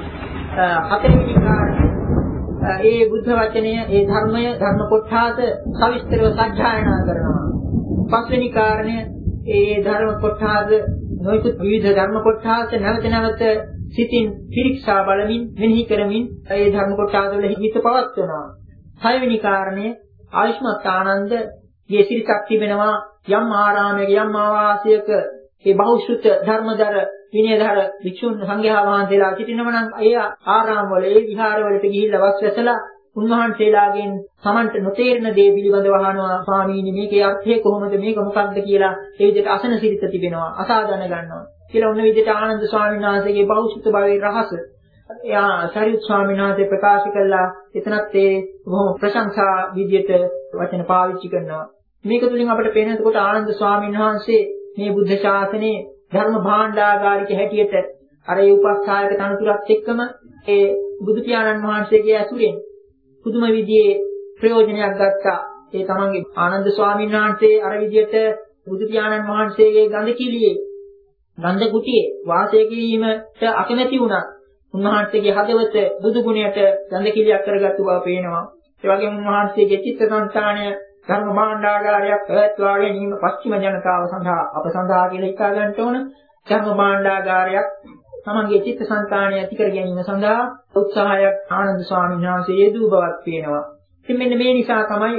හතරවෙනි කාරණය ඒ බුද්ධ වචනය ඒ ධර්මය ධර්ම කොටාස සවිස්තරව සත්‍යයනා කරනවා. පස්වෙනි කාරණය ඒ ධර්ම කොටාස නොයෙකුත් විවිධ ධර්ම කොටාස නැවත නැවත සිතින් පිරික්සා බලමින් මෙනෙහි කරමින් ඒ ධර්ම කොටාස වල හිත පවත්වනවා. හයවෙනි කාරණය ආයුෂ්මත් ආනන්ද යේ සිරිතක් තිබෙනවා යම් ආරාමයක යම් ආවාසයක ඒ බහුශෘත ධර්මදර විනයදර වික්ෂුන් සංඝයා වහන්සේලා සිටිනම නම් ඒ ආරාම වල ඒ විහාර වලට ගිහිල්ලා වස් වැසලා උන්වහන්සේලාගෙන් Tamanට නොතේරෙන දේ පිළිබඳව අහනවා ස්වාමීනි මේකේ අර්ථය කොහොමද මේක මොකක්ද කියලා ඒ විදිහට අසන සිරිත තිබෙනවා අසා දැන ගන්නවා කියලා ඔන්න විදිහට ආනන්ද ස්වාමීන් වහන්සේගේ බහුශෘත භාවයේ රහස එයා සරියුත් ස්වාමීන් වහන්සේ ප්‍රකාශ කළා. එතනත් ඒ බොහොම ප්‍රශංසා විදිහට වචන පාවිච්චි කරනවා. මේක තුලින් අපිට පේනකොට ආනන්ද ස්වාමීන් වහන්සේ මේ බුද්ධ ශාසනයේ ධර්ම භාණ්ඩාගාරික හැටියට අර ඒ උපස්ථායක තනතුරත් එක්කම ඒ බුදු පියාණන් වහන්සේගේ ඇසුරෙන් පුදුම විදිහේ ප්‍රයෝජනයක් ගත්තා. ඒ තමන්ගේ ආනන්ද ස්වාමීන් වහන්සේ අර විදිහට බුදු පියාණන් වහන්සේගේ ගඳ කිලියේ ගන්ධ කුටියේ වාසය කිරීමට අකමැති වුණා. උන්වහන්සේගේ හදවත බුදු ගුණයට ගඳ කිලියක් කරගත්තු බව පේනවා. ඒ වගේම උන්වහන්සේගේ චිත්තසංතානය ධර්ම භාණ්ඩාගාරයක් පැවැත්වා ගැනීම පස්චිම ජනතාව සඳහා අප සඳහා කියලා හිතා ගන්න ඕන ධර්ම භාණ්ඩාගාරයක් තමන්ගේ චිත්තසංතානය ඇති කර ගැනීම සඳහා උත්සාහයක් ආනන්ද ස්වාමීන් වහන්සේ යෙදූ බවක් පේනවා. ඉතින් මෙන්න මේ නිසා තමයි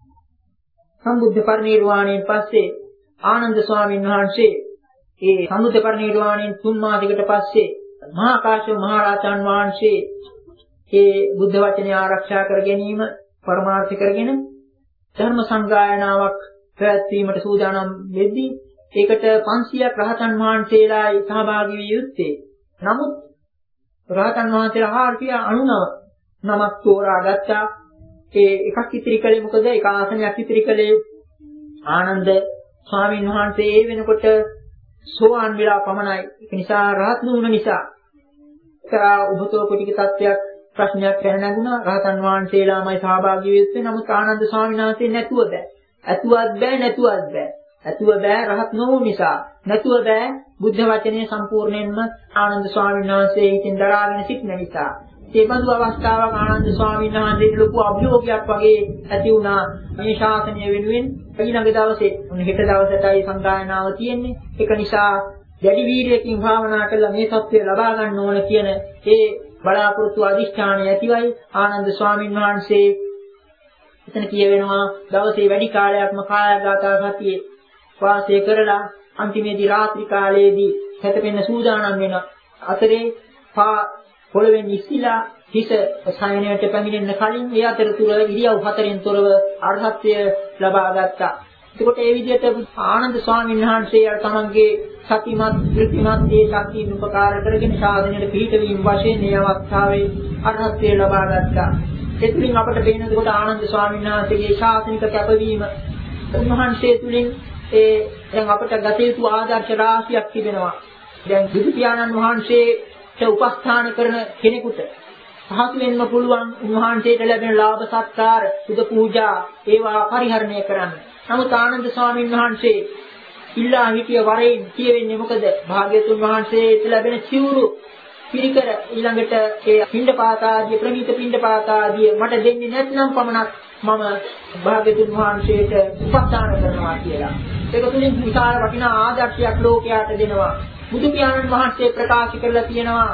සම්බුද්ධ පරිනිර්වාණයෙන් පස්සේ ආනන්ද ස්වාමීන් වහන්සේ ඒ සම්බුද්ධ පරිනිර්වාණයෙන් තුන් මාසයකට පස්සේ මහා කාශ්‍යප මහ රහතන් වහන්සේ ඒ බුද්ධ වචනය ආරක්ෂා කර ගැනීම පරමාර්ථ කරගෙන ධර්ම සංගායනාවක් පැවැත්වීමට සූදානම් වෙද්දී ඒකට පන්සියයක් රහතන් වහන්සේලා සහභාගී විය යුත්තේ. නමුත් රහතන් වහන්සේලා හාරසිය අනූනව නමක් තෝරාගත්තා. ඒ එකක් ඉතිරි කළේ මොකද? ඒක ආසනයක් ඉතිරි කළේ ආනන්ද ස්වාමීන් වහන්සේ ඒ වෙනකොට සෝවාන් වෙලා පමණයි. ඒක නිසා රහත් නුන නිසා කරා උපතෝ කුටික තත්ත්වයක් ප්‍රශ්නයක් පැන නැගුණා. රහතන් වහන්සේලාමයි සහභාගී වෙන්නේ. නමුත් ආනන්ද ස්වාමීන් වහන්සේ නැතුව බෑ. ඇතුවත් බෑ නැතුවත් බෑ. ඇතුව බෑ රහත් නොවු නිසා. නැතුව බෑ බුද්ධ වචනේ සම්පූර්ණයෙන්ම ආනන්ද ස්වාමීන් වහන්සේ හිතින් දරාගෙන සිටින නිසා. ඒ බඳු අවස්ථාවක් ආනන්ද ස්වාමීන් වහන්සේට ලොකු අභියෝගයක් වගේ ඇති වුණා. මේ ශාසනය වෙනුවෙන් ඊළඟ දවසේ මොන හෙට දවසටයි සංගායනාව තියෙන්නේ. ඒක නිසා දැඩි වීර්යයෙන් භාවනා කළා මේ සත්‍ය ලබා ගන්න ඕන කියන ඒ බලාපොරොත්තු අධිෂ්ඨානය ඇතිවයි ආනන්ද ස්වාමීන් වහන්සේ එතන කියවෙනවා දවසේ වැඩි කාලයක්ම කායගත සතියේ වාසය කරලා අන්තිමේදී රාත්‍රී කාලයේදී සැතපෙන්න සූදානම් වෙන අතරේ පා පොළවෙන් ඉස්සිලා හිස සයනයට පැමිණෙන්න කලින් ඒ අතරතුර ඉරියව් හතරෙන් තොරව අරහත්ත්වය ලබා ගත්තා. එතකොට ඒ විදිහට ආනන්ද ස්වාමීන් වහන්සේ අර තමන්ගේ සතිමත් ත්‍රිතිමත් ඒ ශක්තිය උපකාර කරගෙන ශාසනයට පිහිටවීම වශයෙන් මේ අවස්ථාවේ අරහත්ත්වය ලබා ගත්තා. එතුලින් අපට පේනකොට ආනන්ද ස්වාමීන් වහන්සේගේ ශාසනික කැපවීම උන්වහන්සේ තුලින් ඒ දැන් අපට ගත යුතු ආදර්ශ රාශියක් තිබෙනවා. දැන් බුදු පියාණන් වහන්සේට උපස්ථාන කරන කෙනෙකුට පහසුවෙන්ම පුළුවන් උන්වහන්සේට ලැබෙන ලාභ සත්කාර සුද පූජා ඒවා පරිහරණය කරන්න. නමුත් ආනන්ද ස්වාමීන් වහන්සේ ඉල්ලා හිටිය වරෙන් කියවෙන්නේ මොකද? භාග්‍යතුන් වහන්සේට ලැබෙන සිවුරු පිරිකර ඊළඟට ඒ පිණ්ඩපාත ආදී ප්‍රණීත පිණ්ඩපාත ආදී මට දෙන්නේ නැත්නම් පමණක් මම භාග්‍යතුන් වහන්සේට උපස්ථාන කරනවා කියලා. ඒක තුලින් විශාල වටිනා ආදර්ශයක් ලෝකයට දෙනවා. බුදු පියාණන් වහන්සේ ප්‍රකාශ කරලා තියෙනවා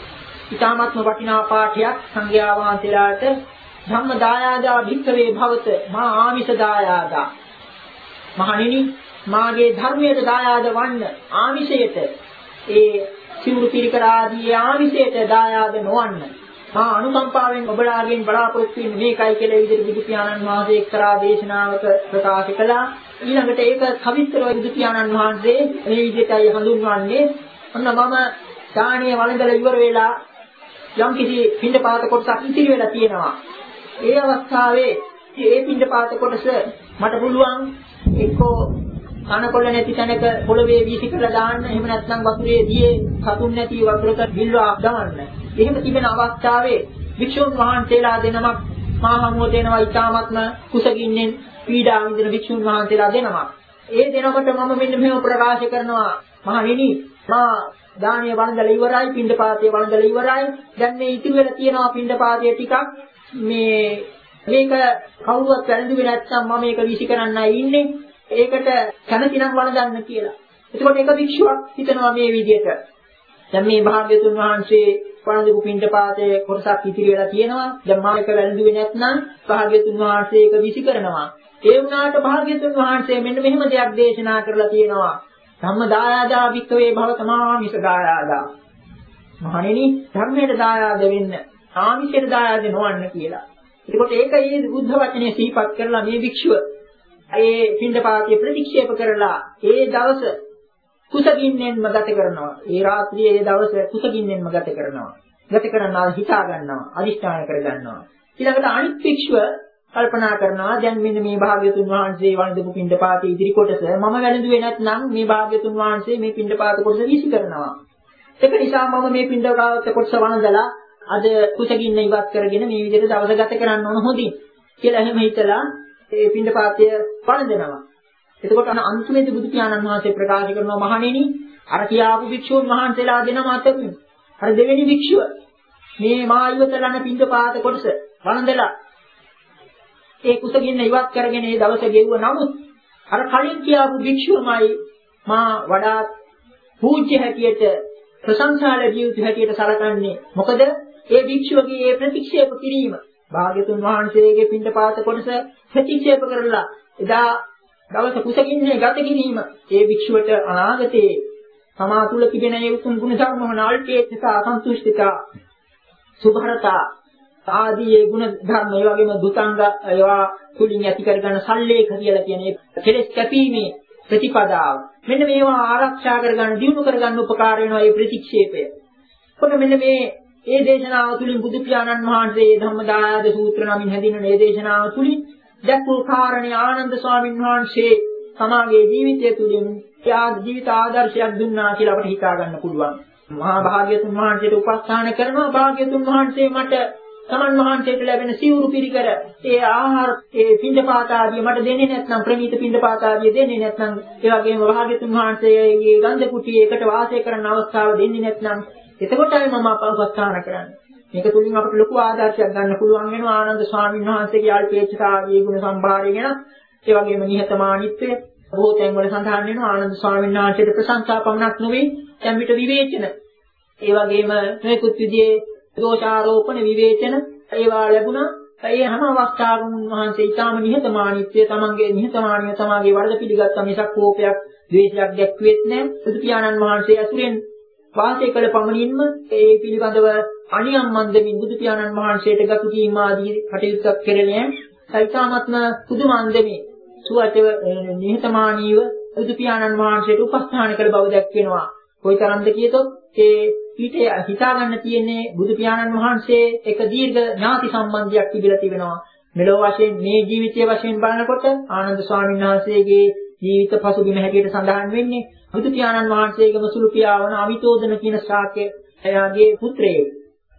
ඊ타ත්ම වටිනා පාඨයක් සංඝයා වහන්සේලාට ධම්ම දායාදා භික්ඛවේ භවත මා ආමිෂ දායාදා. මහණෙනි මාගේ ධර්මයට දායාද වන්න ආමිෂයට ඒ සිවුරු පිරිකර ආදී ආමිෂයට දායාද නොවන්න. මා අනුකම්පාවෙන් ඔබලාගෙන් බලාපොරොත්තු වෙන්නේ මේකයි කියලා විදිහට බුදු පියාණන් වහන්සේ එක්තරා දේශනාවක ප්‍රකාශ කළා. ඊළඟට ඒක කවිත්‍රව බුදු පියාණන් වහන්සේ මේ විදිහටයි හඳුන්වන්නේ. ඔන්න මම දානීය වළඳලා ඉවර වෙලා යම් කිසි පින්ඩපාත කොටසක් ඉතිරි වෙලා තියෙනවා. ඒ අවස්ථාවේ ඒ පින්ඩපාත කොටස මට පුළුවන් එක්කෝ කනකොල්ල නැති තැනක පොළවේ වීසි කරලා දාන්න. එහෙම නැත්නම් වතුරේ දියේ සතුන් නැති වතුරක බිල්වා දාන්න. එහෙම තිබෙන අවස්ථාවේ වික්ෂුන් වහන්සේලා දෙනමක් මා හමුව දෙනවා ඊටාත්ම කුසගින්නෙන් පීඩා විඳින වික්ෂුන් වහන්සේලා දෙනවා. ඒ දෙනකොට මම මෙන්න මෙහෙම ප්‍රකාශ කරනවා මහණෙනි මා දානීය වළඳලා ඉවරයි පින්ඩපාතේ වළඳලා ඉවරයි. දැන් මේ ඉතිරි වෙලා තියෙනවා පින්ඩපාතේ ටිකක් මේ මේක කවුරුවත් වැළඳුවේ නැත්නම් මම මේක විසි කරන්නයි ඉන්නේ. ඒකට කැමතිනම් වළඳන්න කියලා. එතකොට එක වික්ෂුවක් හිතනවා මේ විදිහට. දැන් මේ භාග්‍යතුන් වහන්සේ වළඳපු පින්ඩපාතේ කොටසක් ඉතිරි වෙලා තියෙනවා. දැන් මම ඒක වැළඳුවේ නැත්නම් භාග්‍යතුන් වහන්සේ ඒක විසි කරනවා. ඒ වුණාට භාග්‍යතුන් වහන්සේ මෙන්න මෙහෙම දෙයක් දේශනා කරලා තියෙනවා. ධම්ම දායාදා භික්ඛවේ භව තමාමිස දායාදා. මහණෙනි ධර්මයට දායාද වෙන්න ආමිෂයට දායාද නොවන්න කියලා. එතකොට ඒක ඒ බුද්ධ වචනේ සිහිපත් කරලා මේ භික්ෂුව ඒ පින්ඩපාතේ ප්‍රතික්ෂේප කරලා ඒ දවස කුසගින්නෙන්ම ගත කරනවා. ඒ රාත්‍රියේ ඒ දවස කුසගින්නෙන්ම ගත කරනවා. ගත කරනවා හිතා ගන්නවා, අදිෂ්ඨාන කර ගන්නවා. ඊළඟට අනිත් භික්ෂුව කල්පනා කරනවා දැන් මෙන්න මේ භාග්‍යතුන් වහන්සේ වළඳපු පින්ඩපාතේ ඉදිරි කොටස මම වැළඳුවේ නැත්නම් මේ භාග්‍යතුන් වහන්සේ මේ පින්ඩපාත කොටස වීසි කරනවා. ඒක නිසා මම මේ පින්ඩපාත කොටස වළඳලා අද කුසගින්න ඉවත් කරගෙන මේ විදිහට දවස ගත කරන්න ඕන හොඳින් කියලා එහෙම හිතලා ඒ පින්ඩපාතය වළඳනවා. එතකොට අන්තිමේදී බුදු පියාණන් වහන්සේ ප්‍රකාශ කරනවා මහණෙනි අර කියාපු භික්ෂුන් වහන්සේලා දෙනම අතරින් අර දෙවෙනි භික්ෂුව මේ මා ඉවතලන පින්ඩපාත කොටස වළඳලා ඒ කුසගින්න ඉවත් කරගෙන ඒ දවස ගෙවුව. නමුත් අර කලින් කියාපු භික්ෂුවමයි මා වඩා පූජ්‍ය හැටියට ප්‍රශංසා ලැබිය යුතු හැටියට සලකන්නේ. මොකද ඒ භික්ෂුවගේ ඒ ප්‍රතික්ෂේප කිරීම භාග්‍යතුන් වහන්සේගේ පින්ඩපාත කොටස ප්‍රතික්ෂේප කරලා එදා දවස කුසගින්නේ ගත කිරීම ඒ භික්ෂුවට අනාගතයේ තමා තුළ තිබෙන ඒ උතුම් ගුණ ධර්ම වන අල්පේච්ඡතා සන්තුෂ්ඨිතා සුභරතා ආදී ඒ ගුණ ධර්ම ඒ වගේම දුතංග ඒවා තුලින් ඇති කරගන්න සල්ලේඛ කියලා කියන්නේ කෙලෙස් කැපීමේ ප්‍රතිපදාව. මෙන්න මේවා ආරක්ෂා කරගන්න දියුණු කරගන්න උපකාර වෙනවා මේ ප්‍රතික්ෂේපය. කොහොම මෙන්න මේ ඒ දේශනාව තුලින් බුදු පියාණන් වහන්සේ ධම්මදායාද සූත්‍ර නමින් හැදින්වෙන මේ දේශනාව තුලින් දැක්වූ කාරණේ ආනන්ද ස්වාමීන් වහන්සේ සමාගයේ ජීවිතය තුළින් ත්‍යාග ජීවිත ආදර්ශයක් දුන්නා කියලා අපිට හිතා ගන්න පුළුවන්. මහා භාග්‍යතුන් වහන්සේට උපස්ථාන කරනවා. භාග්‍යතුන් වහන්සේ මට තමන් වහන්සේට ලැබෙන සිවුරු පිරිකර ඒ ආහාර ඒ පින්ඩපාත ආදී මට දෙන්නේ නැත්නම් ප්‍රණීත පින්ඩපාත ආදී දෙන්නේ නැත්නම් ඒ වගේම භාග්‍යතුන් වහන්සේගේ ගන්ධ කුටියේ එකට වාසය කරන අවස්ථාව දෙන්නේ නැත්නම් එතකොටයි මම අපවස්ථාන කරන්නේ. මේක තුලින් අපිට ලොකු ආදර්ශයක් ගන්න පුළුවන් වෙනවා ආනන්ද ස්වාමීන් වහන්සේගේ අල්පේච්ඡතාවී ගුණ සම්භාරය ගැන. ඒ වගේම නිහතමානීත්වය බොහෝ තැන්වල සඳහන් වෙනවා. ආනන්ද ස්වාමීන් වහන්සේට ප්‍රශංසා පමණක් නෙවෙයි දැන් පිට විවේචන. ඒ වගේම මේකුත් විදිහේ දෝෂාරෝපණ විවේචන ඒවා ලැබුණා. ඒ හැම අවස්ථාවකම උන්වහන්සේ ඊටාම නිහතමානීත්වය තමන්ගේ නිහතමානීය සමාගයේ වරද පිළිගත්තා මිසක් කෝපයක් ද්වේෂයක් දැක්ුවෙත් නැහැ. බුදු පියාණන් වහන්සේ අසුරෙන් වාසය කළ පමණින්ම ඒ පිළිබඳව අනියම් මන්දමින් බුදු පියාණන් වහන්සේට ගතු කීම ආදී කටයුත්තක් කෙරෙන්නේ සයිතාමත්ම පුදුම අන්දමේ සුවචව නිහතමානීව බුදු පියාණන් වහන්සේට උපස්ථාන කළ බව දැක්වෙනවා. කොයිතරම්ද කියතොත් ඒ පිටේ හිතා ගන්න තියෙන්නේ බුදු පියාණන් වහන්සේ එක දීර්ඝ ඥාති සම්බන්ධයක් තිබිලා තිබෙනවා. මෙලොව වශයෙන් මේ ජීවිතයේ වශයෙන් බලනකොට ආනන්ද ස්වාමීන් වහන්සේගේ ජීවිත පසුබිම හැටියට සඳහන් වෙන්නේ බුදු පියාණන් වහන්සේගේම සුළු පියාණන් අවිතෝදන කියන ශාක්‍ය එයාගේ පුත්‍රයෙක්.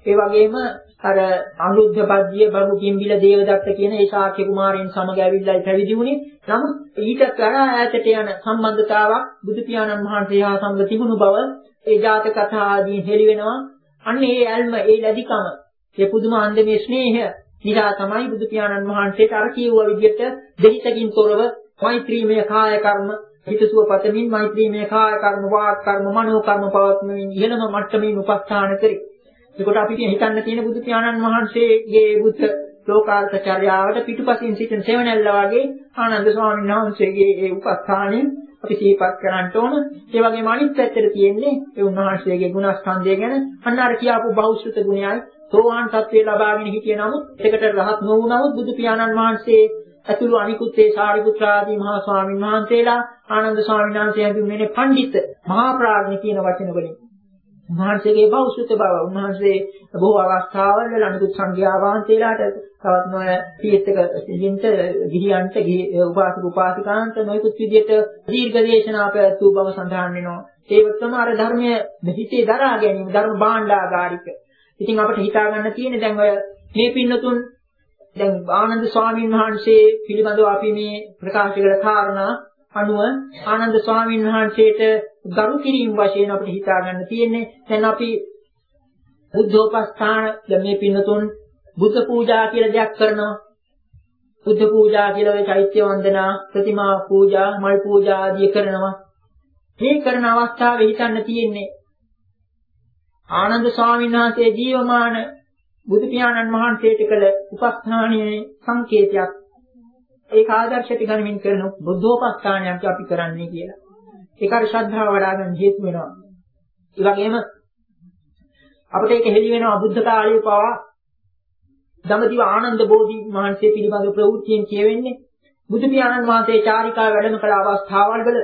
ඒ වගේම අර අනුරුද්ධ පද්‍ය බබු කිම්බිල දේවදත්ත කියන ඒ ශාක්‍ය කුමාරයන් සමග ඇවිල්ලා පැවිදි වුණේ. නමුත් ඊටත් වඩා ඈතට යන සම්බන්ධතාවක් බුදු පියාණන් වහන්සේ හා සමග තිබුණු බව ඒ ජාතක කතා ආදී හෙළි වෙනවා. අන්න ඒ ඇල්ම, ඒ ලැබිකම, ඒ පුදුම අන්දමේ ස්නේහය නිසා තමයි බුදු පියාණන් වහන්සේට අර කියුව විදිහට දෙහිතකින් තොරව මෛත්‍රීමය කාය කර්ම හිතසුව පතමින් මෛත්‍රීමය කාය කර්ම වාක් කර්ම මනෝ කර්ම පවත්වමින් ඉහළම මට්ටමින් උපස්ථාන කරේ. ඒකට අපිට හිතන්න තියෙන බුදු පියාණන් වහන්සේගේ බුද්ධ ලෝකාර්ථ චර්යාවට පිටුපසින් සිටින සෙවණැල්ල වගේ ආනන්ද ස්වාමීන් වහන්සේගේ ඒ උපස්ථානය අපි සිහිපත් කරන්න ඕන. ඒ වගේම අනිත් පැත්තට තියෙන්නේ ඒ උන්වහන්සේගේ ගුණස්කන්ධය ගැන අන්න අර කියාපු බහුශ්‍රත ගුණයයි සෝවාන් තත්ත්වයේ ලබාගෙන හිටිය නමුත් ඒකට රහත් නොවුනොත් බුදු පියාණන් වහන්සේ ඇතුළු අනිකුත් ඒ සාරිපුත්‍ර ආදී මහා ස්වාමීන් වහන්සේලා ආනන්ද ස්වාමීන් වහන්සේ හඳුන්වන්නේ පඬිත් මහා ප්‍රඥ කියන වචන වලින්. උන්වහන්සේගේ බෞද්ධ බව උන්වහන්සේ බොහෝ අවස්ථාවල අනිකුත් සංඝයා වහන්සේලාට තවත් නොය තීර්ථක සිහින්ත ගිහියන්ට උපාසක උපාසිකාන්ත නොයෙකුත් විදිහට දීර්ඝ දේශනා පැවැත්වූ බව සඳහන් වෙනවා. ඒකම අර ධර්මයේ හිතේ දරා ගැනීම ධර්ම භාණ්ඩාගාරික. ඉතින් අපිට හිතා ගන්න තියෙන්නේ දැන් ඔය මේ පින්නතුන් දැන් ආනන්ද ස්වාමීන් වහන්සේ පිළිබඳව අපි මේ ප්‍රකාශ කළ කාරණා අනුව ආනන්ද ස්වාමීන් වහන්සේට ගරු කිරීම වශයෙන් අපිට හිතා ගන්න තියෙන්නේ දැන් අපි බුද්ධෝපස්ථාන මේ පින්නතුන් බුද්ධ පූජා කියලා දෙයක් කරනවා. බුද්ධ පූජා කියලා ඒ චෛත්‍ය වන්දනා ප්‍රතිමා පූජා මල් පූජා ආදී කරනවා. මේ කරන අවස්ථාවේ හිතන්න තියෙන්නේ ආනන්ද ස්වාමීන් වහන්සේ ජීවමාන බුදු පියාණන් වහන්සේට කළ උපස්ථානයේ සංකේතයක්. ඒක ආදර්ශයට ගනිමින් කරන බුද්ධෝපස්ථානයක් අපි කරන්නේ කියලා. ඒක අර ශ්‍රද්ධාව වඩා ගන්න හේතු වෙනවා. ඒ වගේම අපිට ඒක හෙළි වෙනවා බුද්ධ කාලයේ පවා දඹදිව ආනන්ද බෝධි මහන්සිය පිළිබඳ ප්‍රවෘත්තියෙන් කියවෙන්නේ බුදු පියාණන් වහන්සේ චාරිකා වැඩම කළ අවස්ථාවල් වල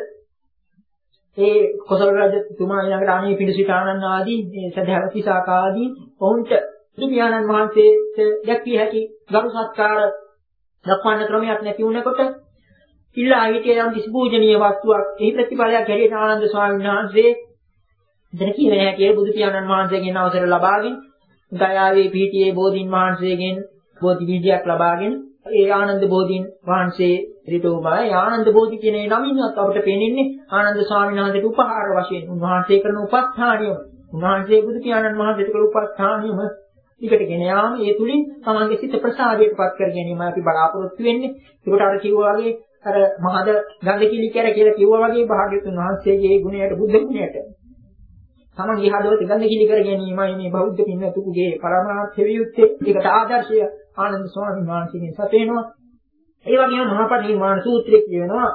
ඒ කොසල් රජතුමා ඊළඟට අනේ පිඬුසිතානන් ආදී මේ සදහවති ශාඛා ආදී වුන්ට බුදු පියාණන් වහන්සේට දැක්විය හැකි ගරු සත්කාර දක්වන්න ක්‍රමයක් නැති වුණකොට ඉල්ලා හිටිය යම් කිසි පූජනීය වස්තුවක් එහි ප්‍රතිඵලයක් හැටියට ආනන්ද ස්වාමීන් වහන්සේ දැන කියන හැටියේ බුදු පියාණන් වහන්සේගෙන් අවසර ලබාගෙන ගයාවේ පිහිටියේ බෝධීන් වහන්සේගෙන් බෝධි විද්‍යාවක් ලබාගෙන ඒ ආනන්ද බෝධීන් වහන්සේ ඊටෝමයි ආනන්ද බෝධි කියන නමින්වත් අපිට පේන්නේ ආනන්ද ස්වාමීන් වහන්සේට උපහාර වශයෙන් උන්වහන්සේ කරන උපස්ථානියම උන්වහන්සේ බුදු පියාණන් වහන්සේට කරන උපස්ථානියම ඊකටගෙන යාම ඒ තුලින් තමන්ගේ සිත ප්‍රසාදයටපත් කර ගැනීම අපි බලාපොරොත්තු වෙන්නේ. ඒකට අර කිව්වා වගේ අර මහද ගන්ධකිලි කර කියලා කිව්වා වගේ භාග්‍යතුන් වහන්සේගේ ගුණයට බුද්ධ ගුණයට තමන්ගේ හදවත ගන්ධකිලි කර ගැනීමයි මේ බෞද්ධ පින්වතුන්ගේ පරමාර්ථ වියුත්තේ. ඒකට ආදර්ශය ආනන්ද ස්වාමීන් වහන්සේගෙන් සපේනවා. ඒ වගේම මහා පරිනිර්වාණ සූත්‍රයේ කියනවා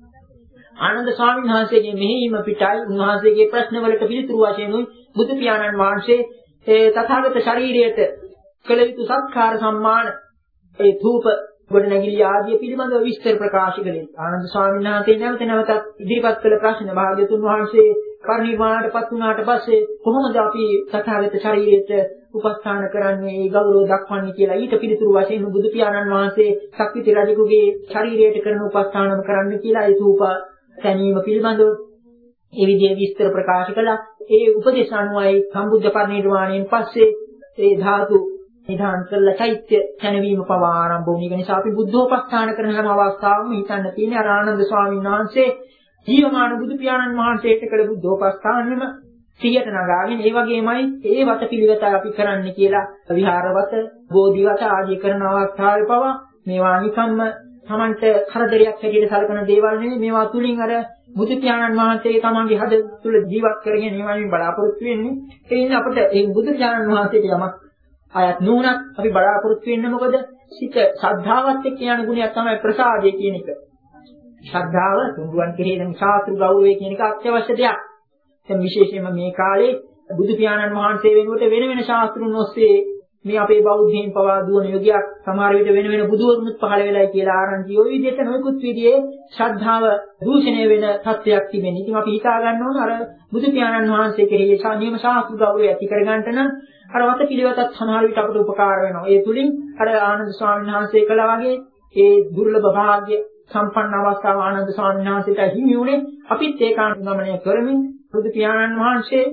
ආනන්ද ස්වාමීන් වහන්සේගේ මෙහිම පිටයි උන්වහන්සේගේ ප්‍රශ්නවලට පිළිතුරු වශයෙන් බුදු පියාණන් වහන්සේ ඒ තථාගත ශරීරයට කළ යුතු සත්කාර සම්මාන ඒ ධූප ගොඩනැගිලි ආදී පිළිබඳව විස්තර ප්‍රකාශ කළේ. ආනන්ද ස්වාමීන් වහන්සේ නැවත නැවතත් ඉදිරිපත් කළ ප්‍රශ්න භාග්‍යතුන් වහන්සේ පරිනිර්වාණයටපත් වුණාට පස්සේ කොහොමද අපි තථාගත ශරීරයට උපස්ථාන කරන්නේ ඒ ගෞරව දක්වන්නේ කියලා ඊට පිළිතුරු වශයෙන් බුදු පියාණන් වහන්සේ සක්විති රජුගේ ශරීරයට කරන උපස්ථානම කරන්න කියලා ඒ ධූප සැනීම පිළිබඳව ඒ විදිහේ විස්තර ප්‍රකාශ කළා. ඒ උපදේශ අනුවයි සම්බුද්ධ පරිනිර්වාණයෙන් පස්සේ ඒ ධාතු නිධාන කළ චෛත්‍ය තැනවීම පවා ආරම්භ වුණ එක නිසා අපි බුද්ධෝපස්ථාන කරන හැම අවස්ථාවකම හිතන්න තියෙන්නේ අර ආනන්ද ස්වාමීන් වහන්සේ ජීවමාන බුදු පියාණන් වහන්සේට කළ බුද්ධෝපස්ථානෙම සියයට නගාගෙන ඒ වගේමයි ඒ වත පිළිවෙත අපි කරන්න කියලා විහාරවත බෝධිවත ආදී කරන අවස්ථාවේ පවා මේවා නිකම්ම Tamanට කරදරයක් හැටියට සලකන දේවල් නෙවෙයි. මේවා තුලින් අර බුදු පියාණන් වහන්සේ තමන්ගේ හද තුල ජීවත් කරගෙන ඒවායින් බලාපොරොත්තු වෙන්නේ. ඒ ඉන්නේ අපිට ඒ බුදු පියාණන් වහන්සේට යමක් අයත් නුනත් අපි බලාපොරොත්තු වෙන්නේ මොකද? සිත ශ්‍රද්ධාවත් එක්ක යන ගුණයක් තමයි ප්‍රසාදය කියන එක. ශ්‍රද්ධාව තුන්රුවන් කෙරෙහි නම් ශාස්ත්‍ර ගෞරවය කියන එක අත්‍යවශ්‍ය දෙයක්. දැන් විශේෂයෙන්ම මේ කාලේ බුදු පියාණන් වහන්සේ වෙනුවට වෙන වෙන ශාස්ත්‍රුන් ඔස්සේ මේ අපේ බෞද්ධයන් පවා දුවන යුගයක් සමහර විට වෙන වෙන බුදුවරුනුත් පහළ වෙලායි කියලා ආරංචි ඔය විදිහට නොයෙකුත් විදිහේ ශ්‍රද්ධාව දූෂණය වෙන තත්ත්වයක් තිබෙනවා. ඉතින් අපි හිතා ගන්න ඕන අර බුදු පියාණන් වහන්සේ කෙරෙහි නියම ශාස්ත්‍ර ගෞරවය ඇති කර ගන්නට නම් අර වත පිළිවෙතත් සමහර විට අපට උපකාර වෙනවා. ඒ තුලින් අර ආනන්ද ස්වාමීන් වහන්සේ කළා වගේ ඒ දුර්ලභ භාග්‍ය සම්පන්න අවස්ථාව ආනන්ද ස්වාමීන් වහන්සේට හිමි වුණේ අපිත් ඒකානුගමනය කරමින් බුදු පියාණන් වහන්සේ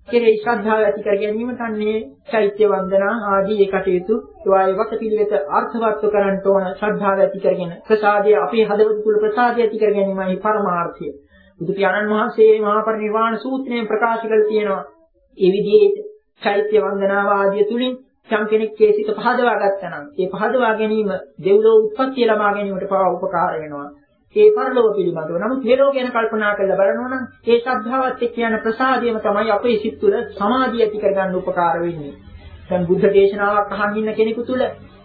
කෙරෙහි ශ්‍රද්ධාව ඇති කර ගැනීමට අන්නේ චෛත්‍ය වන්දනා ආදී ඒ කටයුතු ඒවායේ වතපිළිවෙත අර්ථවත්ව කරන්න ඕන ශ්‍රද්ධාව ඇති කරගෙන ප්‍රසාදය අපේ හදවත තුළ ප්‍රසාදය ඇති කර ගැනීමයි පරමාර්ථය. බුදු පියාණන් වහන්සේ මහා පරිනිර්වාණ සූත්‍රයෙන් ප්‍රකාශ කළ තියෙනවා. ඒ විදිහේ චෛත්‍ය වන්දනාව ආදී තුලින් යම් කෙනෙක්ගේ සිත පහදවා ගත්තා නම් ඒ පහදවා ගැනීම දෙව්ලෝ උත්පත්තිය ලබා ගැනීමට පවා උපකාර වෙනවා. ඒ පරලෝක පිළිබඳව. නමුත් මේ ලෝක ගැන කල්පනා කරලා බලනවා නම් ඒ ශ්‍රද්ධාවත් එක්ක යන ප්‍රසාදයම තමයි අපේ සිත් තුළ සමාධිය ඇති කරගන්න උපකාර වෙන්නේ. දැන් බුද්ධ දේශනාවක් අහන් ඉන්න කෙනෙකු තුළ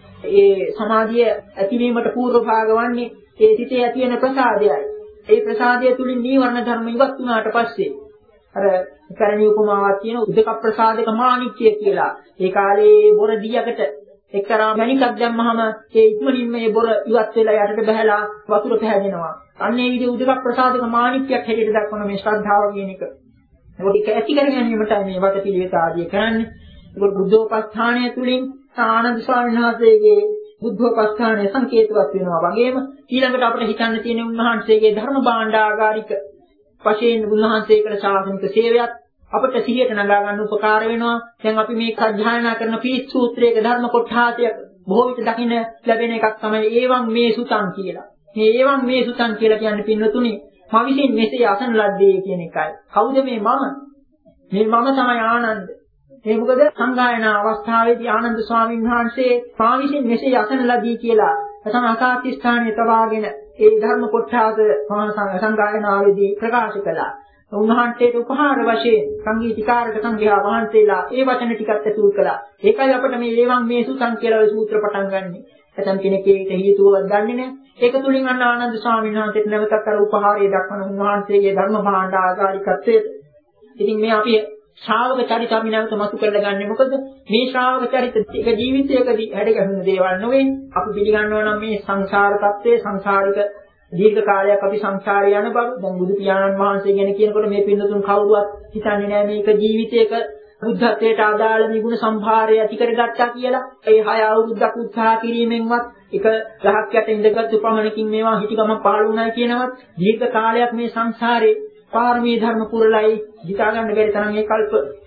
ඒ සමාධිය ඇතිවීමට පූර්ව භාග වන්නේ ඒ සිතේ ඇති වෙන ප්‍රසාදයයි. ඒ ප්‍රසාදය තුලින් නීවරණ ධර්ම ඉවත් වුණාට පස්සේ අර කරණී උපමාවක් කියන උදක ප්‍රසාදක මාණික්කය කියලා. ඒ කාලේ බොර දියකට එක්තරා මණිකක් දැම්මහම ඒ ඉක්මනින් මේ බොර ඉවත් වෙලා යටට බහැලා වතුර පැහැදෙනවා. අන්න ඒ විදිහ උදක ප්‍රසාදක මාණික්කයක් හැටියට දක්වන මේ ශ්‍රද්ධාව කියන එක. ඒකට ඇති කර ගැනීමට මේ වතපිළිවෙත ආදී කරන්නේ. ඒක බුද්ධෝපස්ථානය තුලින් ආනන්ද ස්වාමීන් වහන්සේගේ බුද්ධෝපස්ථානයේ සංකේතවත් වෙනවා වගේම ඊළඟට අපිට හිතන්න තියෙන උන්වහන්සේගේ ධර්ම භාණ්ඩාගාරික වශයෙන් උන්වහන්සේ කළ ශාසනික සේවයත් අපිට සිහියට නගා ගන්න උපකාර වෙනවා. දැන් අපි මේ අධ්‍යයනා කරන පීස් සූත්‍රයේ ධර්ම කොටහාසයක් බොහෝ විට දකින්න ලැබෙන එකක් තමයි ඒවං මේ සුතං කියලා. මේ ඒවං මේ සුතං කියලා කියන්නේ පින්වතුනි මම විසින් මෙසේ අසන ලද්දේ කියන එකයි. කවුද මේ මම? මේ මම තමයි ආනන්ද. ඒ මොකද සංගායනා අවස්ථාවේදී ආනන්ද ස්වාමීන් වහන්සේ මා විසින් මෙසේ අසන ලදී කියලා තම අකාති ස්ථානයේ තබාගෙන ඒ ධර්ම කොටහාස මහා සංගායනාවේදී ප්‍රකාශ කළා. උන්වහන්සේට උපහාර වශයෙන් සංගීතකාරක සංඝයා වහන්සේලා ඒ වචන ටිකත් ඇතුල් කළා. ඒකයි අපිට මේ ඒවං මේ සුතං කියලා සූත්‍ර පටන් ගන්නෙ. නැත්නම් කෙනෙක් ඒකට හේතුවක් දන්නේ නැහැ. ඒක තුලින් අන්න ආනන්ද ස්වාමීන් වහන්සේට නැවතත් අර උපහාරය දක්වන උන්වහන්සේගේ ධර්ම භාණ්ඩ ආකාරිකත්වයට. ඉතින් මේ අපි ශ්‍රාවක චරිත අපි නැවත මතු කරලා ගන්නෙ මොකද? මේ ශ්‍රාවක චරිත එක ජීවිතයකදී හැඩගැහෙන දේවල් නෙවෙයි. අපි පිළිගන්නවා නම් මේ සංසාර තත්ත්වයේ සංසාරික දීර්ඝ කාලයක් අපි සංසාරේ යන බව. දැන් බුදු පියාණන් වහන්සේ ගැන කියනකොට මේ පින්නතුන් කවුරුවත් හිතන්නේ නැහැ මේක ජීවිතයක බුද්ධත්වයට අදාළ නිගුණ සම්භාරය ඇති කරගත්තා කියලා. ඒ හය අවුරුද්දක් උත්සාහ කිරීමෙන්වත් එක ගහක් යට ඉඳගත්තු පමණකින් මේවා හිටි ගමන් පහළ වුණා කියනවත් දීර්ඝ කාලයක් මේ සංසාරේ පාරමී ධර්ම පුරලයි හිතා ගන්න බැරි තරම් මේ කල්ප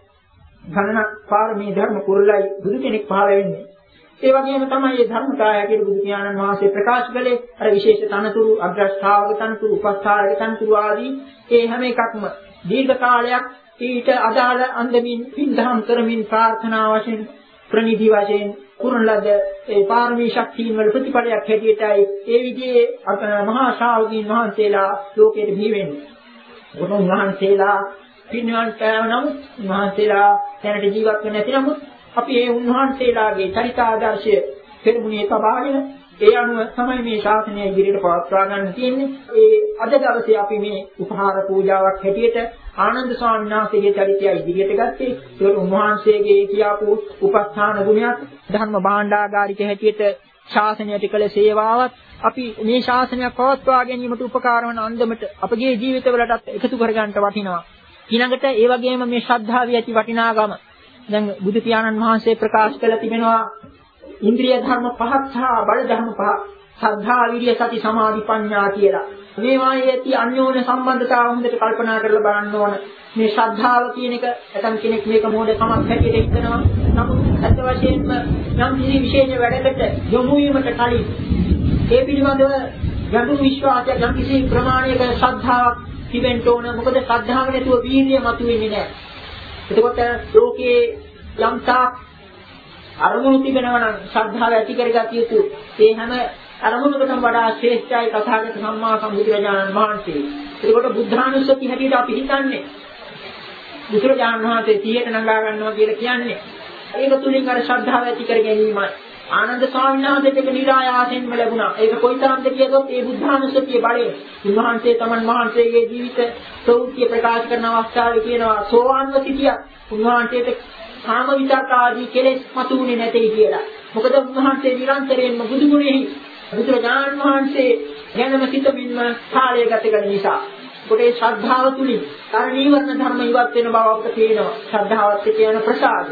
ගණනක් පාරමී ධර්ම පුරලයි බුදු කෙනෙක් පහළ වෙන්නේ. ඒ වගේම තමයි මේ ධර්මකායයේ බුදු පියාණන් වහන්සේ ප්‍රකාශ කළේ අර විශේෂ තනතුරු අග්‍රශ්‍රාවක තනතුරු උපස්ථායක තනතුරු ආදී ඒ හැම එකක්ම දීර්ඝ කාලයක් ඊට අදාළ අන්දමින් පින්දහම් කරමින් ප්‍රාර්ථනා වශයෙන් ප්‍රනිධි වශයෙන් පුරන ලද ඒ පාරමී ශක්තියින් වල ප්‍රතිඵලයක් හැටියටයි ඒ විදිහේ මහා ශ්‍රාවකීන් වහන්සේලා ලෝකෙට බිහි වෙන්නේ. උතුම් වහන්සේලා පින්වන් කෑවනම් වහන්සේලා දැනට ජීවත් වෙන්නේ නැති නමුත් අපි මේ උන්වහන්සේලාගේ චරිත ආදර්ශය පෙරමුණේ තබාගෙන ඒ අනුව තමයි මේ ශාසනය ඉදිරියට පවත්වා ගන්න තියෙන්නේ. ඒ අද දවසේ අපි මේ උපහාර පූජාවක් හැටියට ආනන්ද ස්වාමීන් වහන්සේගේ චරිතය ඉදිරියට ගත්තේ. ඒක උන්වහන්සේගේ කියාපු උපස්ථාන ගුණයක් ධර්ම භාණ්ඩාගාරික හැටියට ශාසනයට කළ සේවාවත් අපි මේ ශාසනය පවත්වා ගැනීමට උපකාර වන අන්දමට අපගේ ජීවිතවලටත් එකතු කරගන්නට වටිනවා. ඊළඟට ඒ වගේම මේ ශ්‍රද්ධාවේ ඇති වටිනාකම දැන් බුදු පියාණන් වහන්සේ ප්‍රකාශ කළ තිබෙනවා ඉන්ද්‍රිය ධර්ම පහක් සහ බල ධර්ම පහ සද්ධා විරිය සති සමාධි ප්‍රඥා කියලා. මේවායේ ඇති අන්‍යෝන්‍ය සම්බන්ධතාව හොඳට කල්පනා කරලා බලන්න ඕන. මේ ශ්‍රද්ධාව කියන එක ඇතම් කෙනෙක් මේක මොඩකමක් හැටියට හිතනවා. නමුත් අත් වශයෙන්ම යම් කිසි විශේෂ වැඩකට යොමු වීමට කලින් ඒ පිළිබඳව ගැඹුරු විශ්වාසයක් යම් කිසි ප්‍රමාණයක ශ්‍රද්ධාවක් තිබෙන්න ඕන. මොකද ශ්‍රද්ධාව නැතුව වීර්යය මතුවෙන්නේ නැහැ. එතකොට ලෝකයේ යම් තාක් අරමුණු තිබෙනවා නම් ශ්‍රද්ධාව ඇති කරගatiya යුතු. ඒ හැම අරමුණකටම වඩා ශ්‍රේෂ්ඨයි තථාගත සම්මා සම්බුදුරජාණන් වහන්සේ. ඒකට බුද්ධානුස්සති හැටියට අපි හිතන්නේ බුදුරජාණන් වහන්සේ සියයට නඟා ගන්නවා කියලා කියන්නේ. ඒක තුලින් අර ශ්‍රද්ධාව ඇති කර ගැනීමයි. ආනන්ද ස්වාමීන් වහන්සේට නිරායාසයෙන්ම ලැබුණා. ඒක කොයිතරම්ද කියතොත් ඒ බුද්ධානුස්සතිය බලයෙන් උන්වහන්සේ තමන් වහන්සේගේ ජීවිත ප්‍රවෘත්ති ප්‍රකාශ කරන අවස්ථාවේ කියනවා සෝවාන්ව සිටියා. උන්වහන්සේට කාම විතක් ආදී කෙලෙස් මතුුනේ නැtei කියලා. මොකද උන්වහන්සේ නිරන්තරයෙන්ම බුදු ගුණෙහි බුදුරජාණන් වහන්සේ ගැනම සිතමින්ම කාලය ගත කරන නිසා. ඒකේ ශ්‍රද්ධාව තුලින් අර නීවරණ ධර්ම ඉවත් වෙන බව අපට පේනවා. ශ්‍රද්ධාවත් කියන ප්‍රසාදය.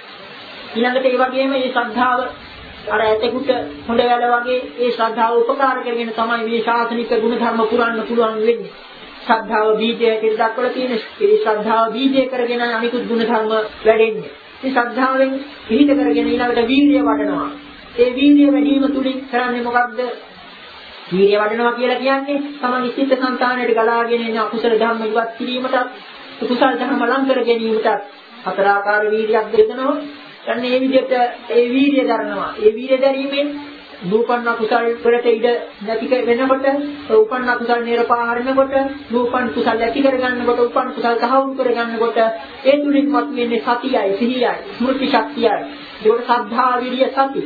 ඊළඟට ඒ වගේම මේ ශ්‍රද්ධාව අර ඇතෙකුට හොඳ වැල වගේ ඒ ශ්‍රද්ධාව උපකාර කරගෙන තමයි මේ ශාසනික ගුණ ධර්ම පුරන්න පුළුවන් වෙන්නේ. ශ්‍රද්ධාව බීජය කියලා දක්වලා තියෙන. ඒ ශ්‍රද්ධාව බීජය කරගෙන අනිකුත් ගුණ ධර්ම වැඩෙන්නේ. මේ ශ්‍රද්ධාවෙන් පිහිට කරගෙන ඊළඟට වීර්යය වඩනවා. ඒ වීර්යය වැඩි වීම තුලින් කරන්නේ මොකක්ද? වීර්යය වඩනවා කියලා කියන්නේ තමන්ගේ චිත්ත සංතානයට ගලාගෙන එන අකුසල ධර්ම ඉවත් කිරීමටත් කුසල ධර්ම ලං කර ගැනීමටත් හතරාකාර වීර්යයක් දෙනවා. දැන් මේ විදිහට ඒ වීර්යය දරනවා. ඒ වීර්යය දැරීමෙන් නූපන්න කුසල වලට ඉඩ නැති වෙනකොට, උපන්න කුසල නිරපාහරණකොට, නූපන් කුසල ඇති කරගන්නකොට, උපන් කුසල තහවුරු කරගන්නකොට ඒ තුලින් මතුවෙන්නේ සතියයි, සිහියයි, ස්මෘති ශක්තියයි. ඒකට සද්ධා, විරිය, සති.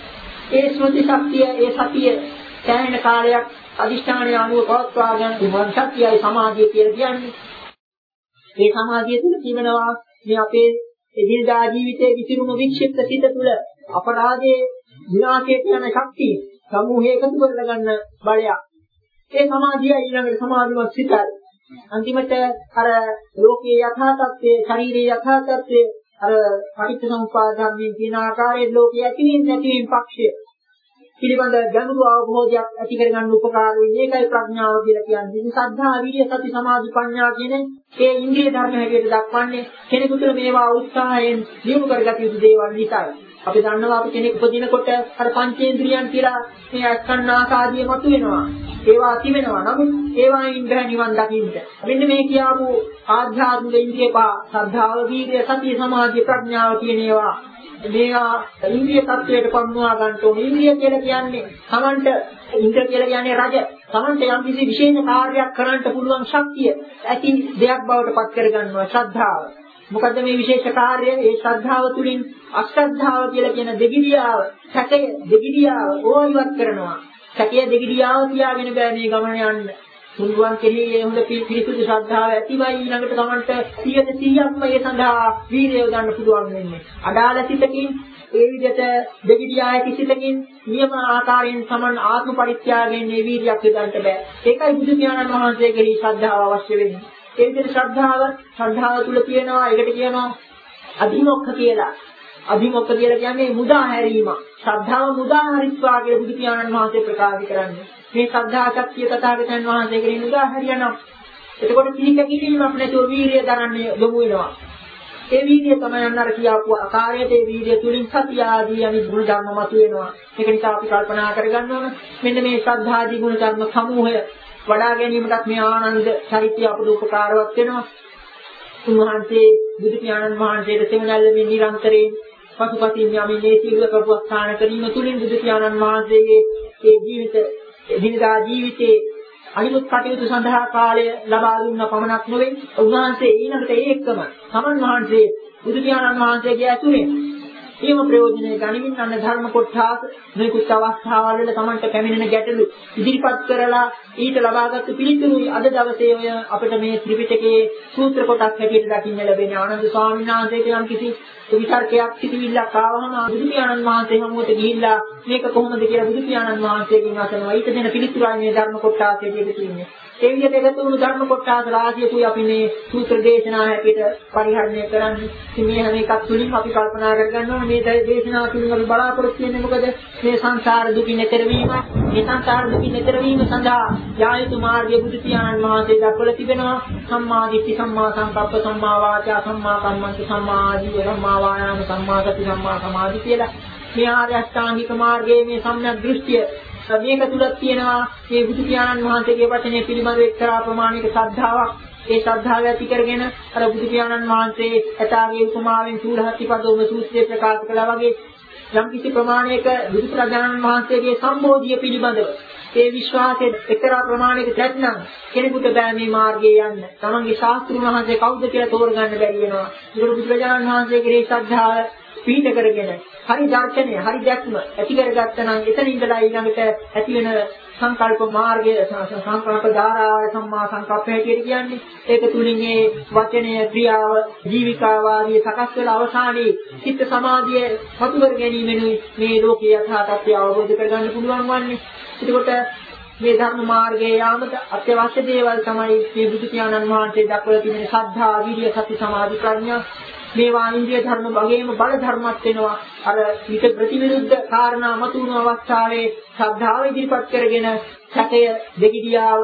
ඒ ස්මෘති ශක්තිය, ඒ සතිය සෑහෙන කාලයක් අදිෂ්ඨානයේ අනුව පවත්වාගෙන ඉමන් ශක්තියයි සමාධිය කියලා කියන්නේ. මේ සමාධිය තුළ තිබෙනවා මේ අපේ එදිනදා ජීවිතයේ විසිරුණු වික්ෂිප්ත සිත තුළ අපරාධයේ විනාශයට යන ශක්තිය සමූහය එකතු කරගන්න බලයක්. ඒ සමාධිය ඊළඟට සමාධිමත් සිතයි. අන්තිමට අර ලෝකයේ යථා තත්ත්වයේ, ශරීරයේ යථා තත්ත්වයේ අර පටිච්චසමුප්පාද ධර්මයේ කියන ආකාරයේ ලෝකයේ ඇතිවීම නැතිවීම පක්ෂය පිළිබඳ ගැඹුරු අවබෝධයක් ඇති කරගන්න උපකාර වෙන්නේ. ඒකයි ප්‍රඥාව කියලා කියන්නේ. ඉතින් සද්ධා, විරිය, සති, සමාධි, ප්‍රඥා කියන ඒ ඉන්ද්‍රිය ධර්ම හැටියට දක්වන්නේ කෙනෙකුට මේවා උත්සාහයෙන් දියුණු කරගත යුතු දේවල් නිසායි. අපි දන්නවා අපි කෙනෙක් උපදිනකොට අර පංචේන්ද්‍රියන් කියලා මේ අස්කන්නාකාදී මතුවෙනවා. ඒවා තිබෙනවා. නමුත් ඒවායින් බෑ නිවන් දකින්න. මෙන්න මේ කියවු ආධ්‍යාත්මික ඉන්ද්‍රිය පහ සද්ධාව, වීර්ය, සතිය, සමාධි, ප්‍රඥාව කියන ඒවා මේවා ඉන්ද්‍රිය tattweට පමුණවා ගන්න ඕනේ. ඉන්ද්‍රිය කියලා කියන්නේ තමන්ට ඉන්ද්‍රිය කියලා කියන්නේ රජ. තමන්ට යම් කිසි විශේෂ කාර්යයක් කරන්න පුළුවන් ශක්තිය ඇති දෙයක් බවට පත් කර ගන්නවා ශ්‍රද්ධාව. මොකද්ද මේ විශේෂ කාර්යය? ඒ ශ්‍රද්ධාව තුළින් අශ්‍රද්ධාව කියලා කියන දෙගිඩියාව, සැකය දෙගිඩියාව ඕයිවත් කරනවා. සැකය දෙගිඩියාව තියාගෙන බෑ මේ ගමන යන්න. මුළුන් කෙරෙහි හොඳ පිරිසුදු ශ්‍රද්ධාව ඇතිවයි ඊළඟට තමන්ට සියයට සීයක්ම ඒ සඳහා වීර්යය ගන්න පුළුවන් වෙන්නේ. අඩාල සිතකින් ඒ විදිහට දෙවිදියාය කිසිතකින් නියම ආකාරයෙන් සමන් ආත්ම පරිත්‍යාගයෙන් මේ වීර්යයක් දෙන්නට බෑ. ඒකයි බුදු පියාණන් වහන්සේ කෙරෙහි ශ්‍රද්ධාව අවශ්‍ය වෙන්නේ. ඒ විදිහට ශ්‍රද්ධාව ශ්‍රද්ධාව තුල තියෙනවා. ඒකට කියනවා අධිමොක්ඛ කියලා. අධිමොක්ඛ කියලා කියන්නේ මුදා හැරීම. ශ්‍රද්ධාව මුදා හරිස්වා කියලා බුදු පියාණන් වහන්සේ ප්‍රකාශ කරන්නේ. මේ ශ්‍රද්ධා ශක්තිය තථාගතයන් වහන්සේ කෙරෙහි මුදා හැරියනම් එතකොට කීක කිරීමක් නැතුව වීර්යය දරන්නේ යොමු වෙනවා. ඒ වීර්යය තමයි අන්නර කියාපු ආකාරයට ඒ වීර්යය තුලින් සතිය ආදී අනිත් ගුණ ධර්ම මතුවෙනවා. ඒක නිසා අපි කල්පනා කරගන්න ඕන මෙන්න මේ ශ්‍රද්ධාදී ගුණ ධර්ම සමූහය වඩා ගැනීමටත් මේ ආනන්ද චරිතය අපට උපකාරවත් වෙනවා. උන්වහන්සේ බුදු පියාණන් වහන්සේට සෙවණැල්ලේ නිරන්තරයෙන් පසුපසින් යමින් මේ සීල කපුස්ථාන කිරීම තුලින් බුදු පියාණන් වහන්සේගේ ඒ ජීවිත එදිනදා ජීවිතේ අනිත් කටයුතු සඳහා කාලය ලබා දුන්න පමණක් නොවේ. උන්වහන්සේ ඊළඟට ඒකම සමන් වහන්සේ බුදු පියාණන් වහන්සේගේ ඇතුලේ ඊම ප්‍රයෝජනෙ ගනිමින් අන්න ධර්ම කොටස මේකුත් අවස්ථාවල් වල Tamanට පැමිණෙන ගැටලු ඉදිරිපත් කරලා ඊට ලබාගත් පිළිතුරුයි අද දවසේ ඔය අපිට මේ ත්‍රිපිටකයේ සූත්‍ර කොටස් හැටියට දකින්න ලැබෙන්නේ. ආනන්ද ස්වාමීන් වහන්සේට යම් කිසි විචාරකයක් සිටිවිල්ලක් ආවම බුදු පියාණන් වහන්සේ හමුවට ගිහිල්ලා මේක කොහොමද කියලා බුදු පියාණන් වහන්සේගෙන් අසනවා. ඊට දෙන පිළිතුරයි මේ ධර්ම කොටස හැටියට තියෙන්නේ. ඒ විදිහට එකතු වුණු ධර්ම කොටස රාශියකුයි අපි මේ සූත්‍ර දේශනා හැටියට පරිහරණය කරන්නේ. ඉතින් මේ හැම එකක් තුලින් අපි කල්පනා කරගන්න ඕනේ මේ දේශනා තුලින් අපි බලාපොරොත්තු වෙන්නේ මොකද? මේ සංසාර දුකින් එතර වීම, මේ සංසාර දුකින් එතර වීම සඳහා යායුතු මාර්ගය බුදු පියාණන් වහන්සේ දක්වලා තිබෙනවා. සම්මා දිට්ඨි, සම්මා සංකප්ප, සම්මා වාචා, සම්මා කම්මන්ත, සම්මා ආජීව, සම්මා වායාම, සම්මා සති, සම්මා සමාධි කියලා මේ ආර්ය අෂ්ටාංගික මාර්ගයේ මේ සම්‍යක් දෘෂ්ටිය මේක තුලක් තියෙනවා. මේ බුදු පියාණන් වහන්සේගේ වචනේ පිළිබඳව එක්තරා ප්‍රමාණික ශ්‍රද්ධාවක්. ඒ ශ්‍රද්ධාව ඇති කරගෙන අර බුදු පියාණන් වහන්සේ ඇතාගේ උපමාවෙන් සූරහත්තිපදෝම සූත්‍රයේ ප්‍රකාශ කළා වගේ යම් කිසි ප්‍රමාණයක බුදු ප්‍රඥානන් වහන්සේගේ සම්බෝධිය පිළිබඳව ඒ විශ්වාසයේ එක්තරා ප්‍රමාණයක නැත්නම් කෙනෙකුට බෑ මේ මාර්ගයේ යන්න. තමන්ගේ ශාස්ත්‍රුන් වහන්සේ කවුද කියලා තෝරගන්න බැරි වෙනවා. ඒක බුදු ප්‍රඥානන් වහන්සේගේ ශ්‍රද්ධාව පීඨ කරගෙන හරි දර්ශනය, හරි දැක්ම ඇති කරගත්තා නම් එතන ඉඳලා ඊළඟට ඇති වෙන සංකල්ප මාර්ගය, සංකල්ප ධාරාව සම්මා සංකප්ප හැටියට කියන්නේ. ඒක තුලින් මේ වචනය, ක්‍රියාව, ජීවිකාව ආදී සකස් වෙලා අවසානයේ චිත්ත සමාධිය මතු කර ගැනීමෙනුයි මේ ලෝකයේ යථා තත්ත්වය අවබෝධ කරගන්න පුළුවන් වන්නේ. එතකොට මේ ධර්ම මාර්ගයේ යාමට අත්‍යවශ්‍ය දේවල් තමයි මේ බුදු පියාණන් වහන්සේ දක්වලා තියෙන ශ්‍රද්ධා, විරිය, සති, සමාධි, ප්‍රඥා. මේවා ඉන්ද්‍රිය ධර්ම වගේම බල ධර්මත් වෙනවා. අර විත ප්‍රතිවිරුද්ධ කාරණා මතුවන අවස්ථාවේ ශ්‍රද්ධාව ඉදිරිපත් කරගෙන සැකය, දෙගිඩියාව,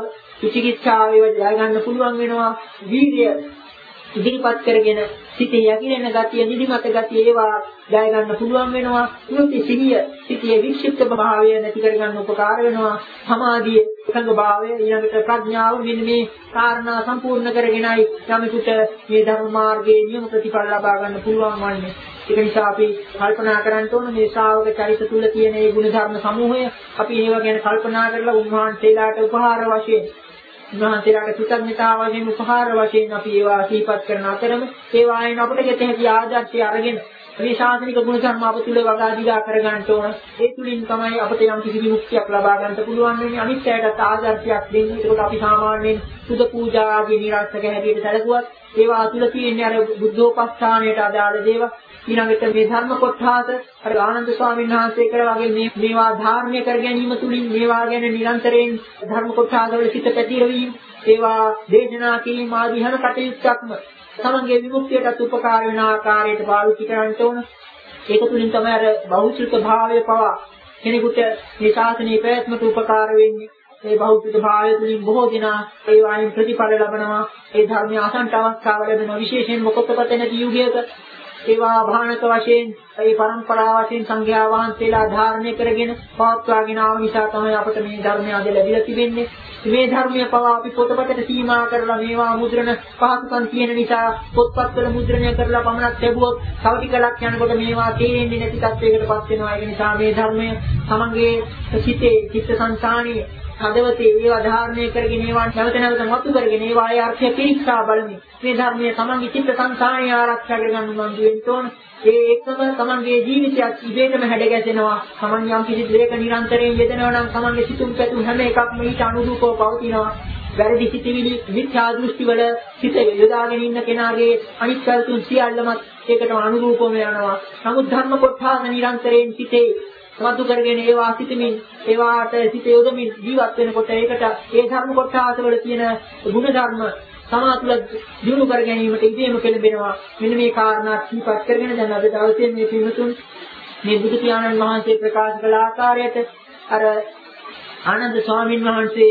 විචිකිච්ඡාවේ ජය ගන්න පුළුවන් වෙනවා. වීර්ය ඉදිරිපත් කරගෙන සිතේ යකිරෙන ගතිය, නිදිමත ගතිය ඒවා ජය ගන්න පුළුවන් වෙනවා. ඊට සිහිය, සිතේ වික්ෂිප්ත භාවය නැති කර ගන්න උපකාර වෙනවා. සමාධිය, සංග භාවය, ඊළඟට ප්‍රඥාව මෙන්න මේ කාරණා සම්පූර්ණ කරගෙනයි යමෙකුට මේ ධර්ම මාර්ගයේ නියම ප්‍රතිඵල ලබා ගන්න පුළුවන් වන්නේ. ඒක නිසා අපි කල්පනා කරන්න ඕන මේ ශ්‍රාවක චරිත තුල තියෙන මේ ගුණ ධර්ම සමූහය අපි ඒව ගැන කල්පනා කරලා උන්වහන්සේලාට උපහාර වශයෙන් උන්වහන්සේලාට කෘතඥතාව වශයෙන් උපහාර වශයෙන් අපි ඒවා සිහිපත් කරන අතරම ඒවා අයින් අපිට ගෙත හැකි ආදර්ශය අරගෙන මේ ශාසනික ගුණ ධර්ම අප තුල වගා දිගා කර ගන්න ඕන. ඒ තුලින් තමයි අපිට යම් කිසි විමුක්තියක් ලබා ගන්න පුළුවන් වෙන්නේ. අනිත් අයටත් ආදර්ශයක් දෙන්නේ. ඒකට අපි සාමාන්‍යයෙන් සුද පූජා ආදී නිරාශක හැටියට සැලකුවත් ඒවා තුල තියෙන්නේ අර බුද්ධෝපස්ථානයට අදාළ දේවල්. ඊළඟට මේ ධර්ම කොටහස අර ආනන්ද ස්වාමීන් වහන්සේ කළා වගේ මේ මේවා ධාර්මණය කර ගැනීම තුලින් මේවා ගැන නිරන්තරයෙන් ධර්ම කොටහසවල සිත පැතිරවීම, ඒවා දේශනා කිරීම ආදී හැම කටයුත්තක්ම තමන්ගේ විමුක්තියට උපකාර වෙන ආකාරයට පාවිච්චි කරන්න ඕන. ඒක තුලින් තමයි අර බෞද්ධ භාවය පවා කෙනෙකුට මේ ශාසනීය ප්‍රයත්නට උපකාර වෙන්නේ. ඒ බෞද්ධ භාවය තුලින් බොහෝ දෙනා ඒ වයින් ප්‍රතිඵල ලබනවා. ඒ ධර්මයේ අසන්ට අවස්ථාව ලැබෙනවා. විශේෂයෙන් මොකටද නැති යුගයක ඒවා භාණක වශයෙන් ඒ පරම්පරාව වශයෙන් සංඝයා වහන්සේලා ධාරණය කරගෙන පවත්වාගෙන ආව නිසා තමයි අපට මේ ධර්මය අද ලැබිලා තිබෙන්නේ. මේ ධර්මය පවා අපි පොතපතට සීමා කරලා මේවා මුද්‍රණ පහසුකම් තියෙන නිසා පොත්පත්වල මුද්‍රණය කරලා පමණක් ලැබුවොත් තව ටිකක් යනකොට මේවා තේරෙන්නේ නැති තත්යකටපත් වෙනවා. ඒ නිසා මේ ධර්මය තමන්ගේ සිතේ චිත්තසංතානීය හදවතේ ඒවා ධාරණය කරගෙන ඒවා නැවත නැවත මතු කරගෙන ඒවා ආය අර්ථය පිරික්සා බලමින් මේ ධර්මයේ තමන්ගේ චිත්තසංතානීය ආරක්ෂා කරගන්න උනන්දු වෙන්න ඕන. ඒ එකම තමන්ගේ ජීවිතයක් ඉබේටම හැඩ ගැසෙනවා. තමන් යම් කිසි දෙයක නිරන්තරයෙන් යෙදෙනවා නම් තමන්ගේ සිතුම් පැතුම් හැම එකක්ම ඊට අනුරූපව පවතිනවා. වැරදි සිතිවිලි මිත්‍යා දෘෂ්ටි වල සිත යොදාගෙන ඉන්න කෙනාගේ අනිත් පැතුම් සියල්ලම ඒකට අනුරූපව යනවා. නමුත් ධර්ම කොටස නිරන්තරයෙන් සිටේ මතු කරගෙන ඒවා සිතමින් ඒවාට සිත යොදමින් ජීවත් වෙනකොට ඒකට ඒ ධර්ම කොටස වල තියෙන ගුණ ධර්ම සමාතුල දිනු කර ගැනීමට ඉදීම පෙළඹෙනවා. මෙන්න මේ කාරණා සිහිපත් කරගෙන දැන් අද දවසේ මේ පින්තුන් මේ බුදු පියාණන් වහන්සේ ප්‍රකාශ කළ ආකාරයට අර ආනන්ද ස්වාමීන් වහන්සේ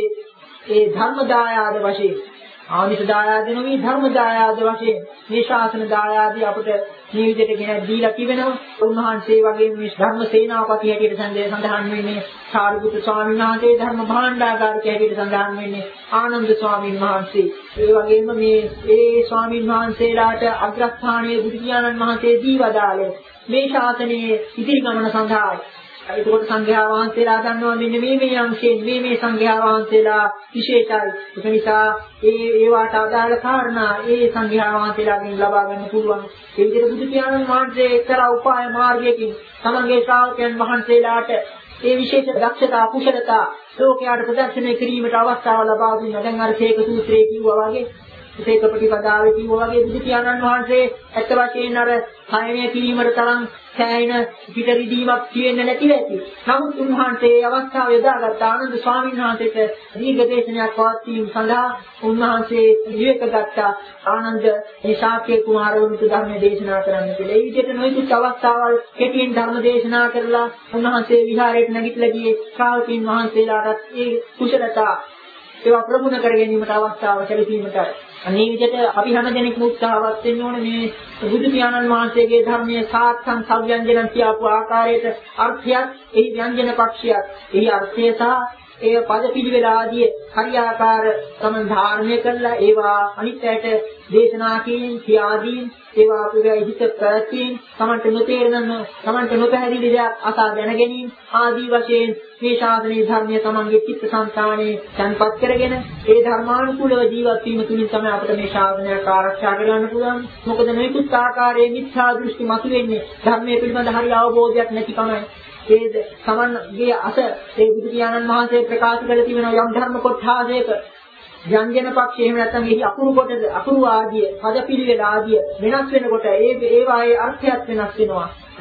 ඒ ධර්ම දායාද වශයෙන් ආමිෂ දායාද නෙවෙයි ධර්ම දායාද වශයෙන් මේ ශාසන දායාදී අපට මේ විදිහට ගෙන දීලා තිබෙනවා. උන්වහන්සේ වගේ මේ ධර්ම සේනාපති හැටියට සඳහන් වෙන්නේ සාරිපුත්‍ර ස්වාමීන් වහන්සේ, ධර්ම භාණ්ඩාගාරික හැටියට සඳහන් වෙන්නේ ආනන්ද ස්වාමීන් වහන්සේ. ඒ වගේම මේ ඒ ස්වාමීන් වහන්සේලාට අග්‍රස්ථානයේ බුදු පියාණන් වහන්සේ දීවදාලේ මේ ශාසනයේ ඉදිරි ගමන සඳහා. ඒකෝට සංඝයා වහන්සේලා දන්නවා මෙන්න මේ මේ අංශයෙන් මේ මේ සංඝයා වහන්සේලා විශේෂයි. ඒක නිසා ඒ ඒවාට අදාළ කාරණා ඒ සංඝයා වහන්සේලාගෙන් ලබා ගන්න පුළුවන්. ඒ විදිහට බුදු පියාණන් වහන්සේ එක්තරා උපාය මාර්ගයකින් තමන්ගේ ශ්‍රාවකයන් වහන්සේලාට ඒ විශේෂ දක්ෂතා කුසලතා ලෝකයට ප්‍රදර්ශනය කිරීමට අවස්ථාව ලබා දුන්නා. දැන් අර සේක සූත්‍රයේ කිව්වා වගේ සේක ප්‍රතිපදාවේ කිව්වා වගේ බුදු පියාණන් වහන්සේ ඇත්ත වශයෙන්ම අර සායනය කිරීමට තරම් සෑහෙන පිටරිදීමක් තියෙන්නේ නැති වෙති. නමුත් උන්වහන්සේ අවස්ථාව යොදාගත් ආනන්ද ස්වාමීන් වහන්සේට දීර්ඝ දේශනාවක් පවත්වීම සඳහා උන්වහන්සේ විවේක ගත්තා. ආනන්ද මේ ශාක්‍ය කුමාරවරුන්ට ධර්ම දේශනා කරන්න කියලා. ඒ විදිහට නොයෙකුත් අවස්ථාවල් කෙටියෙන් ධර්ම දේශනා කරලා උන්වහන්සේ විහාරයට නැගිටලා ගියේ ශ්‍රාවකීන් වහන්සේලාට ඒ කුසලතා ඒවා ප්‍රගුණ කර ගැනීමට අවස්ථාව සැලසීමට. අනේ විදිහට අපි හැම දෙනෙක්ම උත්සාහවත් වෙන්න ඕනේ මේ බුදු පියාණන් වහන්සේගේ ධර්මයේ සාර්ථක සව්‍යංජනන් කියපු ආකාරයට අර්ථයක්, එහි ව්‍යංජන පක්ෂයක්, එහි අර්ථය සහ ඒ පද පිළිවෙල ආදී හරියාකාර සමන් ධාරණය කරලා ඒවා අනිත්‍යයට දේශනා කිරීම, කියාදීන්, ඒවා අපේ හිත ප්‍රත්‍යයෙන් සමන්ට නොතේරෙන, සමන්ට නොපැහැදිලි දෙයක් අසා දැන ගැනීම ආදී වශයෙන් මේ ශාසනීය ධර්මයේ තමන්ගේ චිත්තසංතානයේ තන්පත් කරගෙන ඒ ධර්මානුකූලව ජීවත් වීම තුලින් තමයි අපිට මේ ශාසනයක් ආරක්ෂා කරගන්න පුළුවන්. මොකද මේකුත් ආකාරයේ මිත්‍යා දෘෂ්ටි මතුවෙන්නේ ධර්මයේ පිළිබඳ හරි අවබෝධයක් නැතිකමයි. ඒ සමන්ගේ අස ඒ බුදු පියාණන් වහන්සේ ප්‍රකාශ කළ තිබෙන යම් ධර්ම කොටාදයක ව්‍යංජන පක්ෂය එහෙම නැත්නම් එහි අකුරු කොට අකුරු ආදිය පද පිළිවෙල ආදිය වෙනස් වෙනකොට ඒ ඒවායේ අර්ථයත් වෙනස් වෙනවා.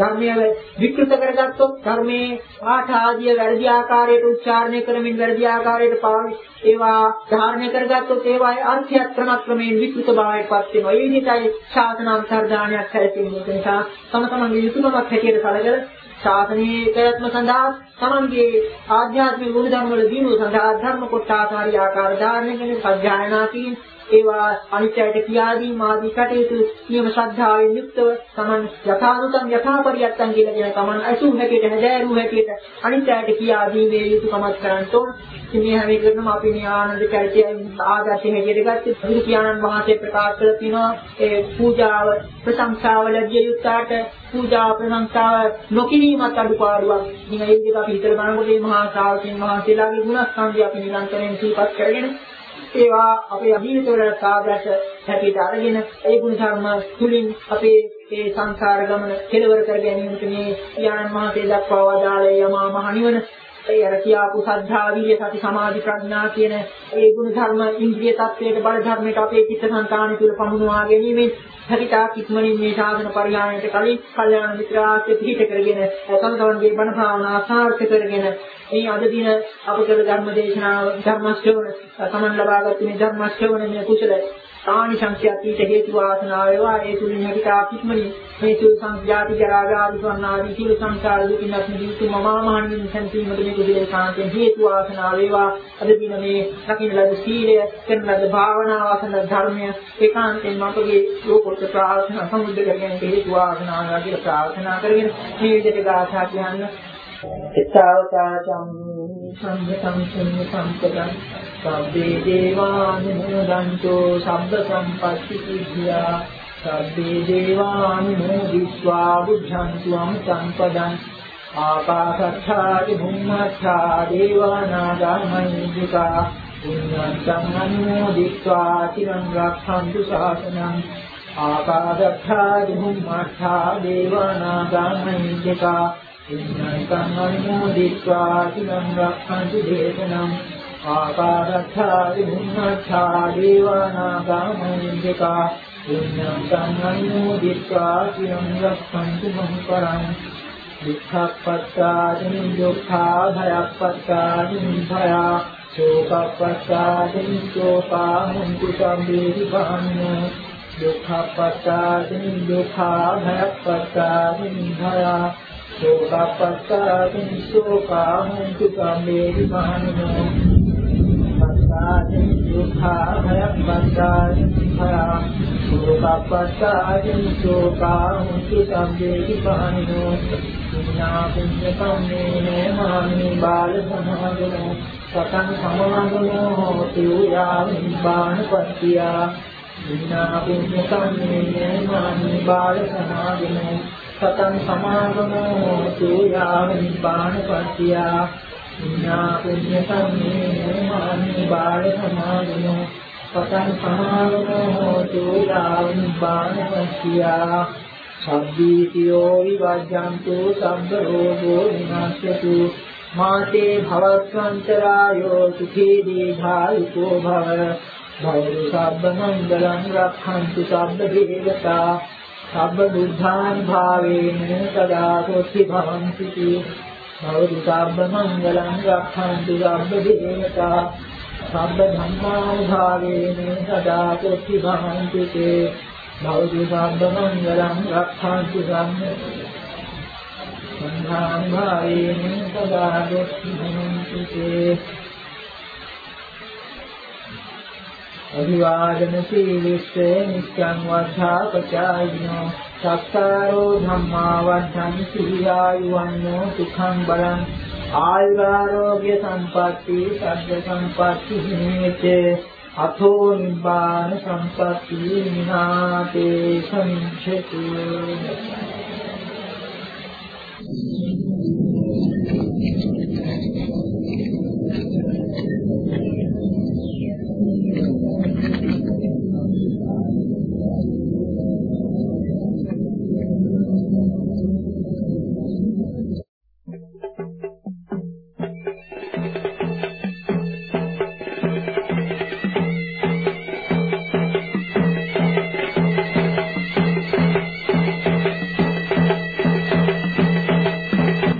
ධර්මයේ විකෘත කරගත්තොත් ධර්මයේ පාඨ ආදිය වැරදි ආකාරයට උච්චාරණය කරමින් වැරදි ආකාරයට පාවිච්චි ඒවා ධාරණය කරගත්තොත් ඒවායේ අර්ථය ක්‍රමක්‍රමයෙන් විකෘත භාවයට පත් වෙනවා. ඒ නිසායි ශාසන අන්තර්දානයක් හැදෙන්නේ. ඒ නිසා තම තමන්ගේ යුතුයමක් හැටියට සැලකලා ශාසනීය ප්‍රයත්න සඳහා තමන්ගේ ආධ්‍යාත්මික ගුණ ධර්ම වල දිනුව සඳහා ධර්ම කොටාකාරී ආකාර ධාරණය කරන සත්‍යයනා කියන ඒවා අනිත්‍යයට කියාදී මාදී කටයුතු නියම ශ්‍රද්ධාවෙන් යුක්තව තමන් යථානුතම් යථාපරියත්තම් කියලාගෙන තමන් අසු හැටියට හැදෑරු හැටියට අනිත්‍යයට කියාදී මේ යුතුයකමත් කරන්න ඕන. ඉතින් මේ හැම එකකටම අපි මේ ආනන්ද චරිතයෙන් ආදර්ශ හැටියට ගත්තේ බුදු පියාණන් වහන්සේ ප්‍රකාශ කළ තියෙනවා ඒ පූජාව ප්‍රශංසාව ලැබිය යුත්තාට පූජා ප්‍රශංසාව නොකිරීමත් අඩුපාඩුවක්. ඉතින් ඒ විදිහට අපි හිතලා බලනකොට මේ මහා ශ්‍රාවකයන් වහන්සේලාගේ ගුණස්කන්ධය අපි නිරන්තරයෙන් සිහිපත් කරගෙන ඒවා අපේ ජීවිතවල සාධක හැටියට අරගෙන ඒ ගුණ ධර්ම තුලින් අපේ ඒ සංසාර ගමන කෙලවර කර ගැනීමට මේ ඥාන මහතේ දක්වා වදාළ යමා මහ නිවන ඒ අර කියාපු සද්ධා විරිය සති සමාධි ප්‍රඥා කියන ඒ ගුණ ධර්ම ඉන්ද්‍රිය tattweට බල ධර්මයට අපේ චිත්ත සංතාන තුළ පමුණවා ගැනීමෙන් හැකිතා කිත්මනින් මේ සාධන පරිහාණයට කලින් කල්යාණ මිත්‍රාශ්‍රය පිහිට කරගෙන තම තමන්ගේ බණ භාවනා සාර්ථක කරගෙන මේ අද දින අප කළ ධර්ම දේශනාව ධර්ම ශ්‍රවණ තමන් ලබාගත් මේ ධර්ම ශ්‍රවණයේ කුසල ආනිසංසයත් ඊට හේතු වාසනාව වේවා. ඒ තුලින් හැකිතා කිත්මනින් මේ තුල් සංජාති ජරා ව්‍යාධි වර්ණාදී සියලු සංසාර දුකින් අත් මිදීතු මමා මහණින් සම්පීමට මේ කුසලේ කාන්තෙන් හේතු වාසනාව වේවා. අද දින මේ රකින්න ලද සීලය කරන ලද භාවනාව අසන ධර්මය ඒකාන්තයෙන් අපගේ ලෝකෝත්තර ප්‍රාර්ථනා සමුද්ද කරගෙන හේතු වාසනාව කියලා ප්‍රාර්ථනා කරගෙන මේ විදිහට ගාථා කියන්න එතාවතාචම් සම්පතං සම්පතං සබ්බේ දේවානුමෝදන්තෝ සබ්බ සම්පත්ති සිද්ධා සබ්බේ දේවානුමෝදිत्वा බුද්ධං ත්වං සම්පදං ආකාශත්ථාති භුම්මත්ථා දේවානාගා මහිද්దికා පුඤ්ඤං අනුමෝදිत्वा චිරං රක්ඛන්තු ශාසනං ආකාශත්ථාති භුම්මත්ථා දේවානාගා මහිද්దికා පුඤ්ඤං අනුමෝදිत्वा චිරං රක්ඛන්තු දේශනං ආකාශත්ථාති භුම්මත්ථා දේවානාගා මහිද්దికා පුඤ්ඤං අනුමෝදිत्वा චිරං රක්ඛන්තු මං පරං දුක්ඛප්පත්තාදින් දුක්ඛා භයප්පත්තාදින් භයා ශෝකප්පත්තාදින් ශෝකා මුක්ති සම්බේධි භාන්නෝ දුක්ඛප්පත්තාදින් දුක්ඛා භයප්පත්තාදින් භයා ශෝකප්පත්තාදින් ශෝකා මුක්ති සම්බේධි භාන්නෝ පත්තාදින් දුක්ඛා භයප්පත්තාදින් භයා ශෝකප්පත්තාදින් ශෝකා මුක්ති සම්බේධි භාන්නෝ පුඤ්ඤා පුඤ්ඤ කම්මේන මාමි බාල සමාගමෝ සතං සමාගමෝ හෝතු යා නිබ්බාන පත්තියා පුඤ්ඤා පුඤ්ඤ කම්මේන මාමි බාල සමාගමෝ සතං සමාගමෝ හෝතු යා නිබ්බාන පත්තියා පුඤ්ඤා පුඤ්ඤ කම්මේන මාමි බාල සමාගමෝ සතං සමාගමෝ හෝතු යා නිබ්බාන පත්තියා සබ්බීතියෝ විවජ්ජන්තු සබ්බ රෝගෝ විනාශයතු මාතේ භවස්වන්තරායෝ සුඛී දීඝායුකෝ භව භවතු සබ්බ මංගලං රක්ඛන්තු සබ්බ දේවතා සබ්බ බුද්ධාන් භාවේන සදා සොත්ති භවන්ති භවතු සබ්බ මංගලං රක්ඛන්තු සබ්බ දේවතා සබ්බ ධම්මාන් භාවේන සදා සොත්ති භවන්ති භවතු සබ්බ මංගලං රක්ඛන්තු සම්ම සංඝාං භාවේන සදා සොත්ති භවන්ති අභිවාදන සීලිස්ස නිච්ඡං වද්ධා පචායිනෝ සත්තාරෝ ධම්මා වද්ධං සීයායුවන්නෝ සුඛං බලං ආයුරාෝග්‍ය සම්පatti සබ්බ සම්පatti හිමිතේ අතෝ නිබ්බාන සම්පatti විනාතේ සම්ච්ඡතු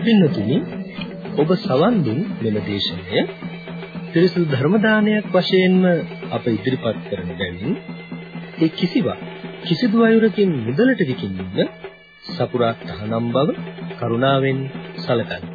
පින්නතුනි ඔබ සවන් දුන් මෙම දේශනය ත්‍රිසු ධර්ම දානයක් වශයෙන්ම අප ඉදිරිපත් කරන බැවින් ඒ කිසිවක් කිසිදු අයුරකින් මුදලට විකිණීම සපුරා තහනම් බව කරුණාවෙන් සලකන්න.